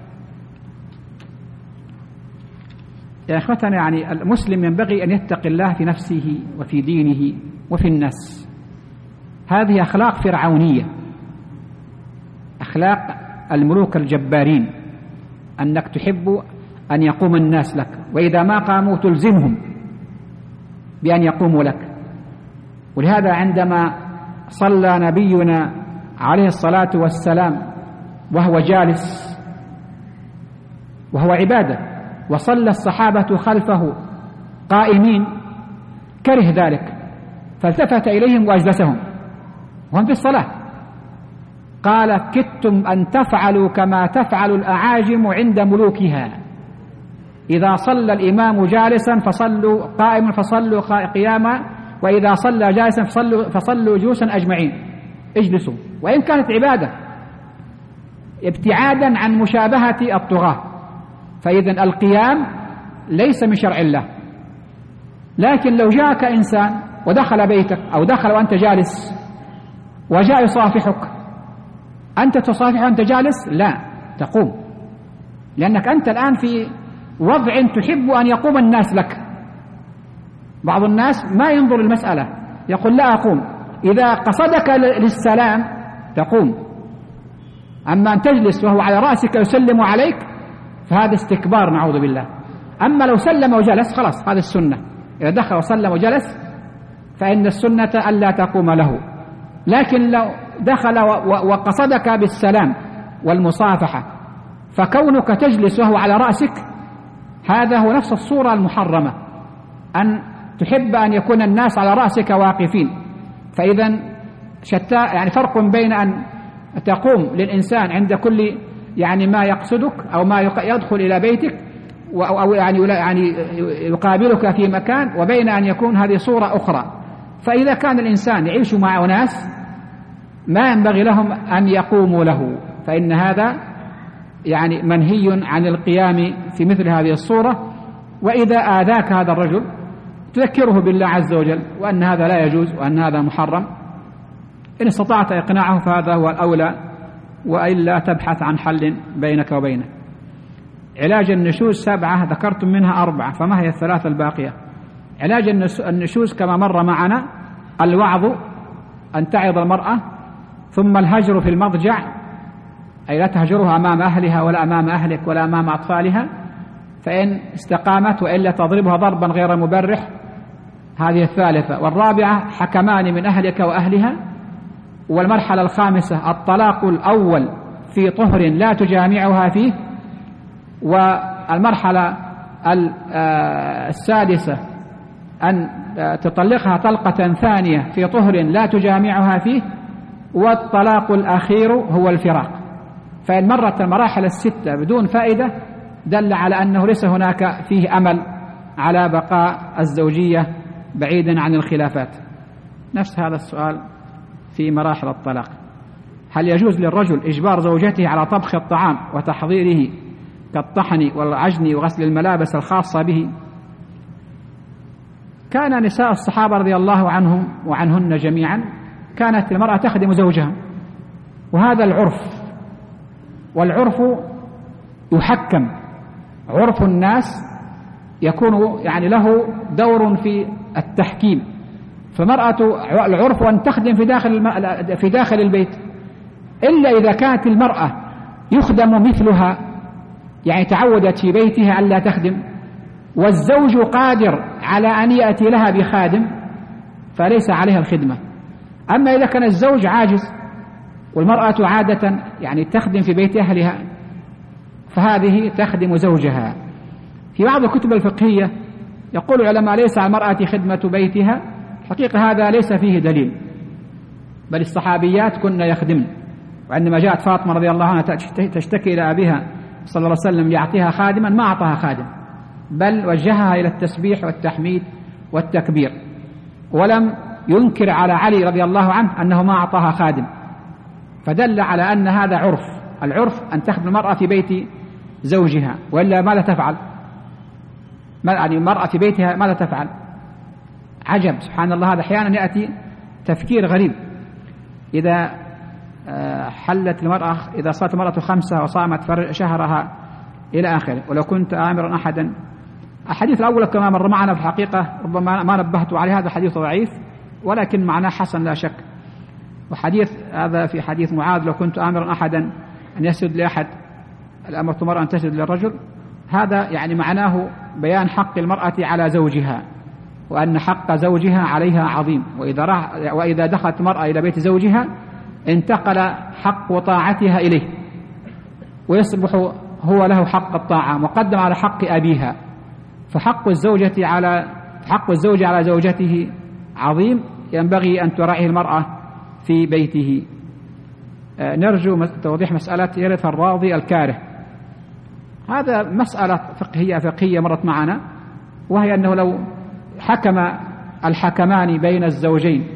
يا إخوتنا، يعني المسلم ينبغي أن يتقي الله في نفسه وفي دينه وفي الناس. هذه أخلاق فرعونية، أخلاق الملوك الجبارين، أنك تحب أن يقوم الناس لك، وإذا ما قاموا تلزمهم بأن يقوموا لك. ولهذا عندما صلى نبينا عليه الصلاة والسلام وهو جالس وهو عبادة، وصلى الصحابة خلفه قائمين، كره ذلك فالتفت إليهم وأجلسهم وهم في الصلاة، قال: كدتم أن تفعلوا كما تفعل الأعاجم عند ملوكها، إذا صلى الإمام جالسا فصلوا قائما، فصلوا قياما، وإذا صلى جالسا فصلوا جلوسا أجمعين. اجلسوا، وإن كانت عبادة، ابتعادا عن مشابهة الطغاة. فإذن القيام ليس من شرع الله. لكن لو جاءك إنسان ودخل بيتك أو دخل وأنت جالس وجاء يصافحك، أنت تصافح وأنت جالس؟ لا، تقوم، لأنك أنت الآن في وضع تحب أن يقوم الناس لك. بعض الناس ما ينظر المسألة، يقول لا أقوم. إذا قصدك للسلام تقوم، أما أن تجلس وهو على رأسك يسلم عليك فهذا استكبار، نعوذ بالله. أما لو سلم وجلس خلاص، هذا السنة. إذا دخل وسلم وجلس فإن السنة ألا تقوم له. لكن لو دخل وقصدك بالسلام والمصافحة، فكونك تجلس وهو على رأسك، هذا هو نفس الصورة المحرمة، أن تحب أن يكون الناس على رأسك واقفين. فإذا يعني فرق بين أن تقوم للإنسان عند كل يعني ما يقصدك أو ما يدخل إلى بيتك أو يعني يقابلك في مكان، وبين أن يكون هذه صورة أخرى. فإذا كان الإنسان يعيش مع أناس ما ينبغي لهم أن يقوموا له، فإن هذا يعني منهي عن القيام في مثل هذه الصورة. وإذا آذاك هذا الرجل تذكره بالله عز وجل وأن هذا لا يجوز وأن هذا محرم. إن استطعت إقناعه فهذا هو الأولى، وإلا تبحث عن حل بينك وبينه. علاج النشوز 7 ذكرتم منها 4، فما هي ال3 الباقية؟ علاج النشوز كما مر معنا الوعظ، أن تعظ المرأة، ثم الهجر في المضجع، أي لا تهجرها أمام أهلها ولا أمام أهلك ولا أمام أطفالها، فإن استقامت، وإلا تضربها ضربا غير مبرح. هذه الثالثة. والرابعة حكمان من أهلك وأهلها. والمرحلة الخامسة الطلاق الأول في طهر لا تجامعها فيه. والمرحلة السادسة أن تطلقها طلقة ثانية في طهر لا تجامعها فيه. والطلاق الأخير هو الفراق. فإن مرت المراحل ال6 بدون فائدة دل على أنه ليس هناك فيه أمل على بقاء الزوجية بعيدا عن الخلافات. نفس هذا السؤال في مراحل الطلاق: هل يجوز للرجل إجبار زوجته على طبخ الطعام وتحضيره كالطحن والعجن وغسل الملابس الخاصة به؟ كان نساء الصحابة رضي الله عنهم وعنهن جميعا كانت المرأة تخدم زوجها، وهذا العرف، والعرف يحكم. عرف الناس يكون يعني له دور في التحكيم. فمرأة العرف أن تخدم في داخل البيت، إلا إذا كانت المرأة يخدم مثلها، يعني تعودت في بيتها ألا تخدم، والزوج قادر على أن يأتي لها بخادم، فليس عليها الخدمة. أما إذا كان الزوج عاجز والمرأة عادة يعني تخدم في بيت أهلها، فهذه تخدم زوجها. في بعض الكتب الفقهية يقول العلماء ليس على المرأة خدمة بيتها. حقيقة هذا ليس فيه دليل، بل الصحابيات كن يخدمن. وعندما جاءت فاطمة رضي الله عنها تشتكي إلى أبيها صلى الله عليه وسلم ليعطيها خادما، ما أعطاها خادم، بل وجهها إلى التسبيح والتحميد والتكبير، ولم ينكر على علي رضي الله عنه أنه ما أعطاها خادم. فدل على أن هذا عرف. العرف أن تخدم المرأة في بيت زوجها، وإلا ماذا تفعل؟ يعني المرأة في بيتها ماذا تفعل؟ عجب، سبحان الله. هذا أحيانا يأتي تفكير غريب. إذا حلت المرأة، إذا صارت المرأة 5 وصامت شهرها إلى آخره. ولو كنت آمرا أحدا، الحديث الأول كما مر معنا في الحقيقة ربما ما نبهت عليه، هذا حديث ضعيف ولكن معناه حسن لا شك. وحديث هذا في حديث معاذ: لو كنت آمرا أحدا أن يسجد لأحد الأمر المرأة أن تسجد للرجل. هذا يعني معناه بيان حق المرأة على زوجها، وأن حق زوجها عليها عظيم. وإذا دخلت المرأة إلى بيت زوجها انتقل حق طاعتها إليه، ويصبح هو له حق الطاعة مقدم على حق أبيها. فحق الزوج على زوجته عظيم، ينبغي أن تراعيه المرأة في بيته. نرجو توضيح مسألة يرث الراضي الكاره. هذا مسألة فقهية مرت معنا، وهي أنه لو حكم الحكمان بين الزوجين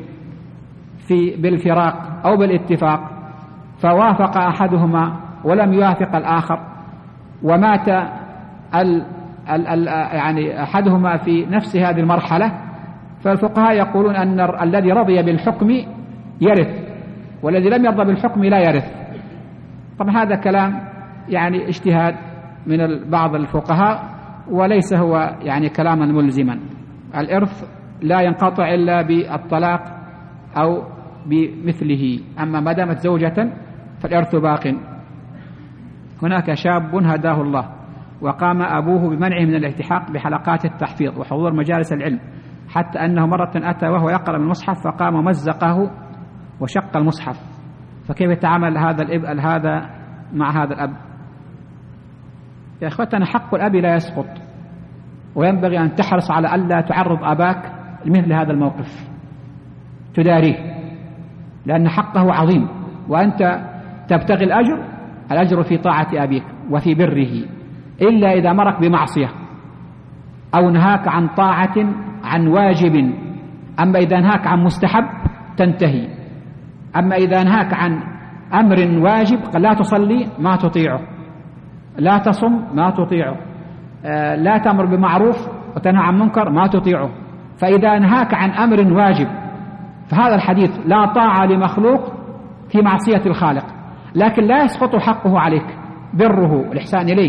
بالفراق أو بالاتفاق، فوافق أحدهما ولم يوافق الآخر، ومات يعني أحدهما في نفس هذه المرحلة، فالفقهاء يقولون أن الذي رضي بالحكم يرث، والذي لم يرضى بالحكم لا يرث. طبعا هذا كلام يعني اجتهاد من بعض الفقهاء، وليس هو يعني كلاما ملزما. الإرث لا ينقطع إلا بالطلاق أو بمثله، أما ما دامت زوجة فالإرث باق. هناك شاب هداه الله وقام أبوه بمنعه من الالتحاق بحلقات التحفيظ وحضور مجالس العلم، حتى أنه مرة أتى وهو يقرأ من المصحف فقام ومزقه وشق المصحف. فكيف يتعامل هذا الأب هذا مع هذا الأب؟ يا أخوتنا، حق الأب لا يسقط، وينبغي أن تحرص على ألا تعرض أباك لمثل هذا الموقف، تداريه، لأن حقه عظيم، وأنت تبتغي الأجر في طاعة أبيك وفي بره، إلا إذا مرك بمعصية أو نهاك عن طاعة عن واجب. أما إذا نهاك عن مستحب تنتهي، أما إذا نهاك عن أمر واجب، لا تصلي ما تطيعه، لا تصم ما تطيعه، لا تأمر بمعروف وتنهى عن منكر ما تطيعه. فإذا نهاك عن أمر واجب، فهذا الحديث لا طاعة لمخلوق في معصية الخالق، لكن لا يسقط حقه عليك، بره والإحسان إليه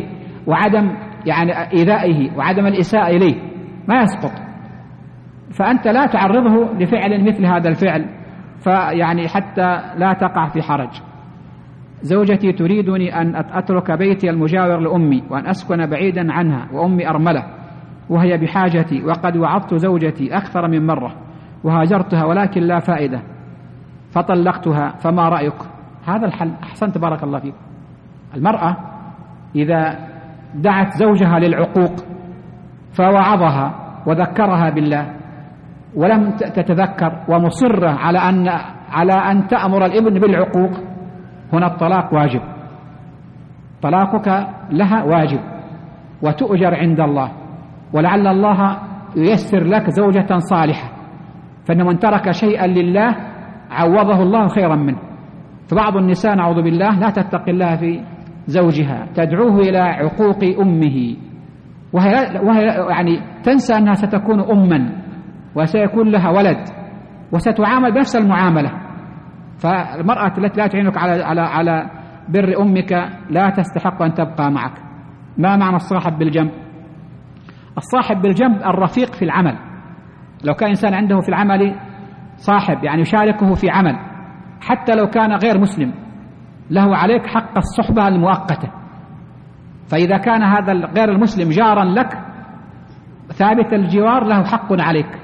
وعدم يعني إيذائه وعدم الإساءة إليه ما يسقط، فأنت لا تعرضه لفعل مثل هذا الفعل فيعني حتى لا تقع في حرج. زوجتي تريدني أن أترك بيتي المجاور لأمي وأن أسكن بعيدا عنها، وأمي أرملة وهي بحاجتي، وقد وعظت زوجتي أكثر من مرة وهاجرتها ولكن لا فائدة فطلقتها، فما رأيك؟ هذا الحل. أحسنت بارك الله فيك. المرأة إذا دعت زوجها للعقوق فوعظها وذكرها بالله ولم تتذكر ومصرة على أن تأمر الابن بالعقوق، هنا الطلاق واجب. طلاقك لها واجب وتؤجر عند الله، ولعل الله ييسر لك زوجة صالحة، فإن من ترك شيئا لله عوضه الله خيرا منه. فبعض النساء نعوذ بالله لا تتقي الله في زوجها، تدعوه إلى عقوق أمه، وهي يعني تنسى أنها ستكون أما وسيكون لها ولد وستعامل بنفس المعاملة. فالمرأة التي لا تعينك على بر أمك لا تستحق أن تبقى معك. ما معنى الصاحب بالجنب؟ الصاحب بالجنب الرفيق في العمل. لو كان إنسان عنده في العمل صاحب يعني يشاركه في عمل حتى لو كان غير مسلم، له عليك حق الصحبة المؤقتة. فإذا كان هذا غير المسلم جارا لك ثابت الجوار له حق عليك،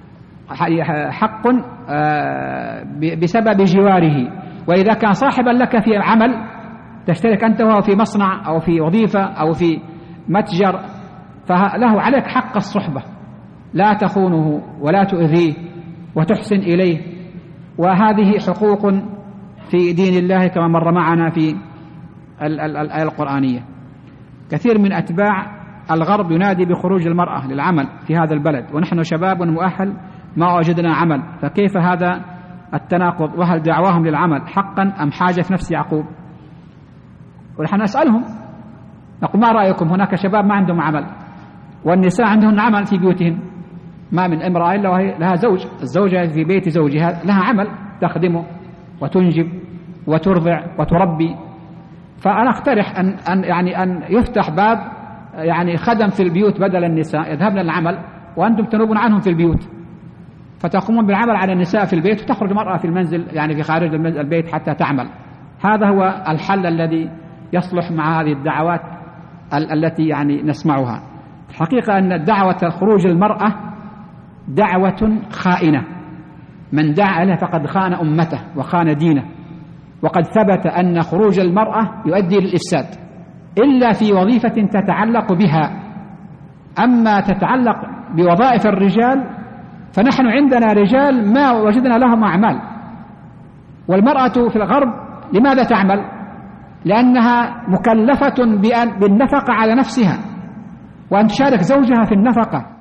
حق بسبب جواره. وإذا كان صاحبا لك في عمل تشترك أنت وهو في مصنع أو في وظيفة أو في متجر فله عليك حق الصحبة، لا تخونه ولا تؤذيه وتحسن إليه. وهذه حقوق في دين الله كما مر معنا في الآية القرآنية. كثير من أتباع الغرب ينادي بخروج المرأة للعمل في هذا البلد، ونحن شباب مؤهل ما وجدنا عمل، فكيف هذا التناقض؟ وهل دعواهم للعمل حقا أم حاجة في نفس يعقوب؟ ونحن نسألهم نقول ما رأيكم؟ هناك شباب ما عندهم عمل والنساء عندهن عمل في بيوتهن، ما من امرأة إلا وهي لها زوج، الزوجة في بيت زوجها لها عمل تخدمه وتنجب وترضع وتربي. فأنا أقترح أن يفتح باب يعني خدم في البيوت بدل النساء يذهبن للعمل وأنتم تنوبون عنهم في البيوت، فتقومون بالعمل على النساء في البيت وتخرج المرأة في المنزل يعني في خارج البيت حتى تعمل. هذا هو الحل الذي يصلح مع هذه الدعوات التي يعني نسمعها. الحقيقة أن دعوة خروج المرأة دعوة خائنة، من دعا لها فقد خان أمته وخان دينه، وقد ثبت أن خروج المرأة يؤدي للإفساد إلا في وظيفة تتعلق بها. أما تتعلق بوظائف الرجال فنحن عندنا رجال ما وجدنا لهم أعمال، والمرأة في الغرب لماذا تعمل؟ لأنها مكلفة بالنفقة على نفسها وأن تشارك زوجها في النفقة.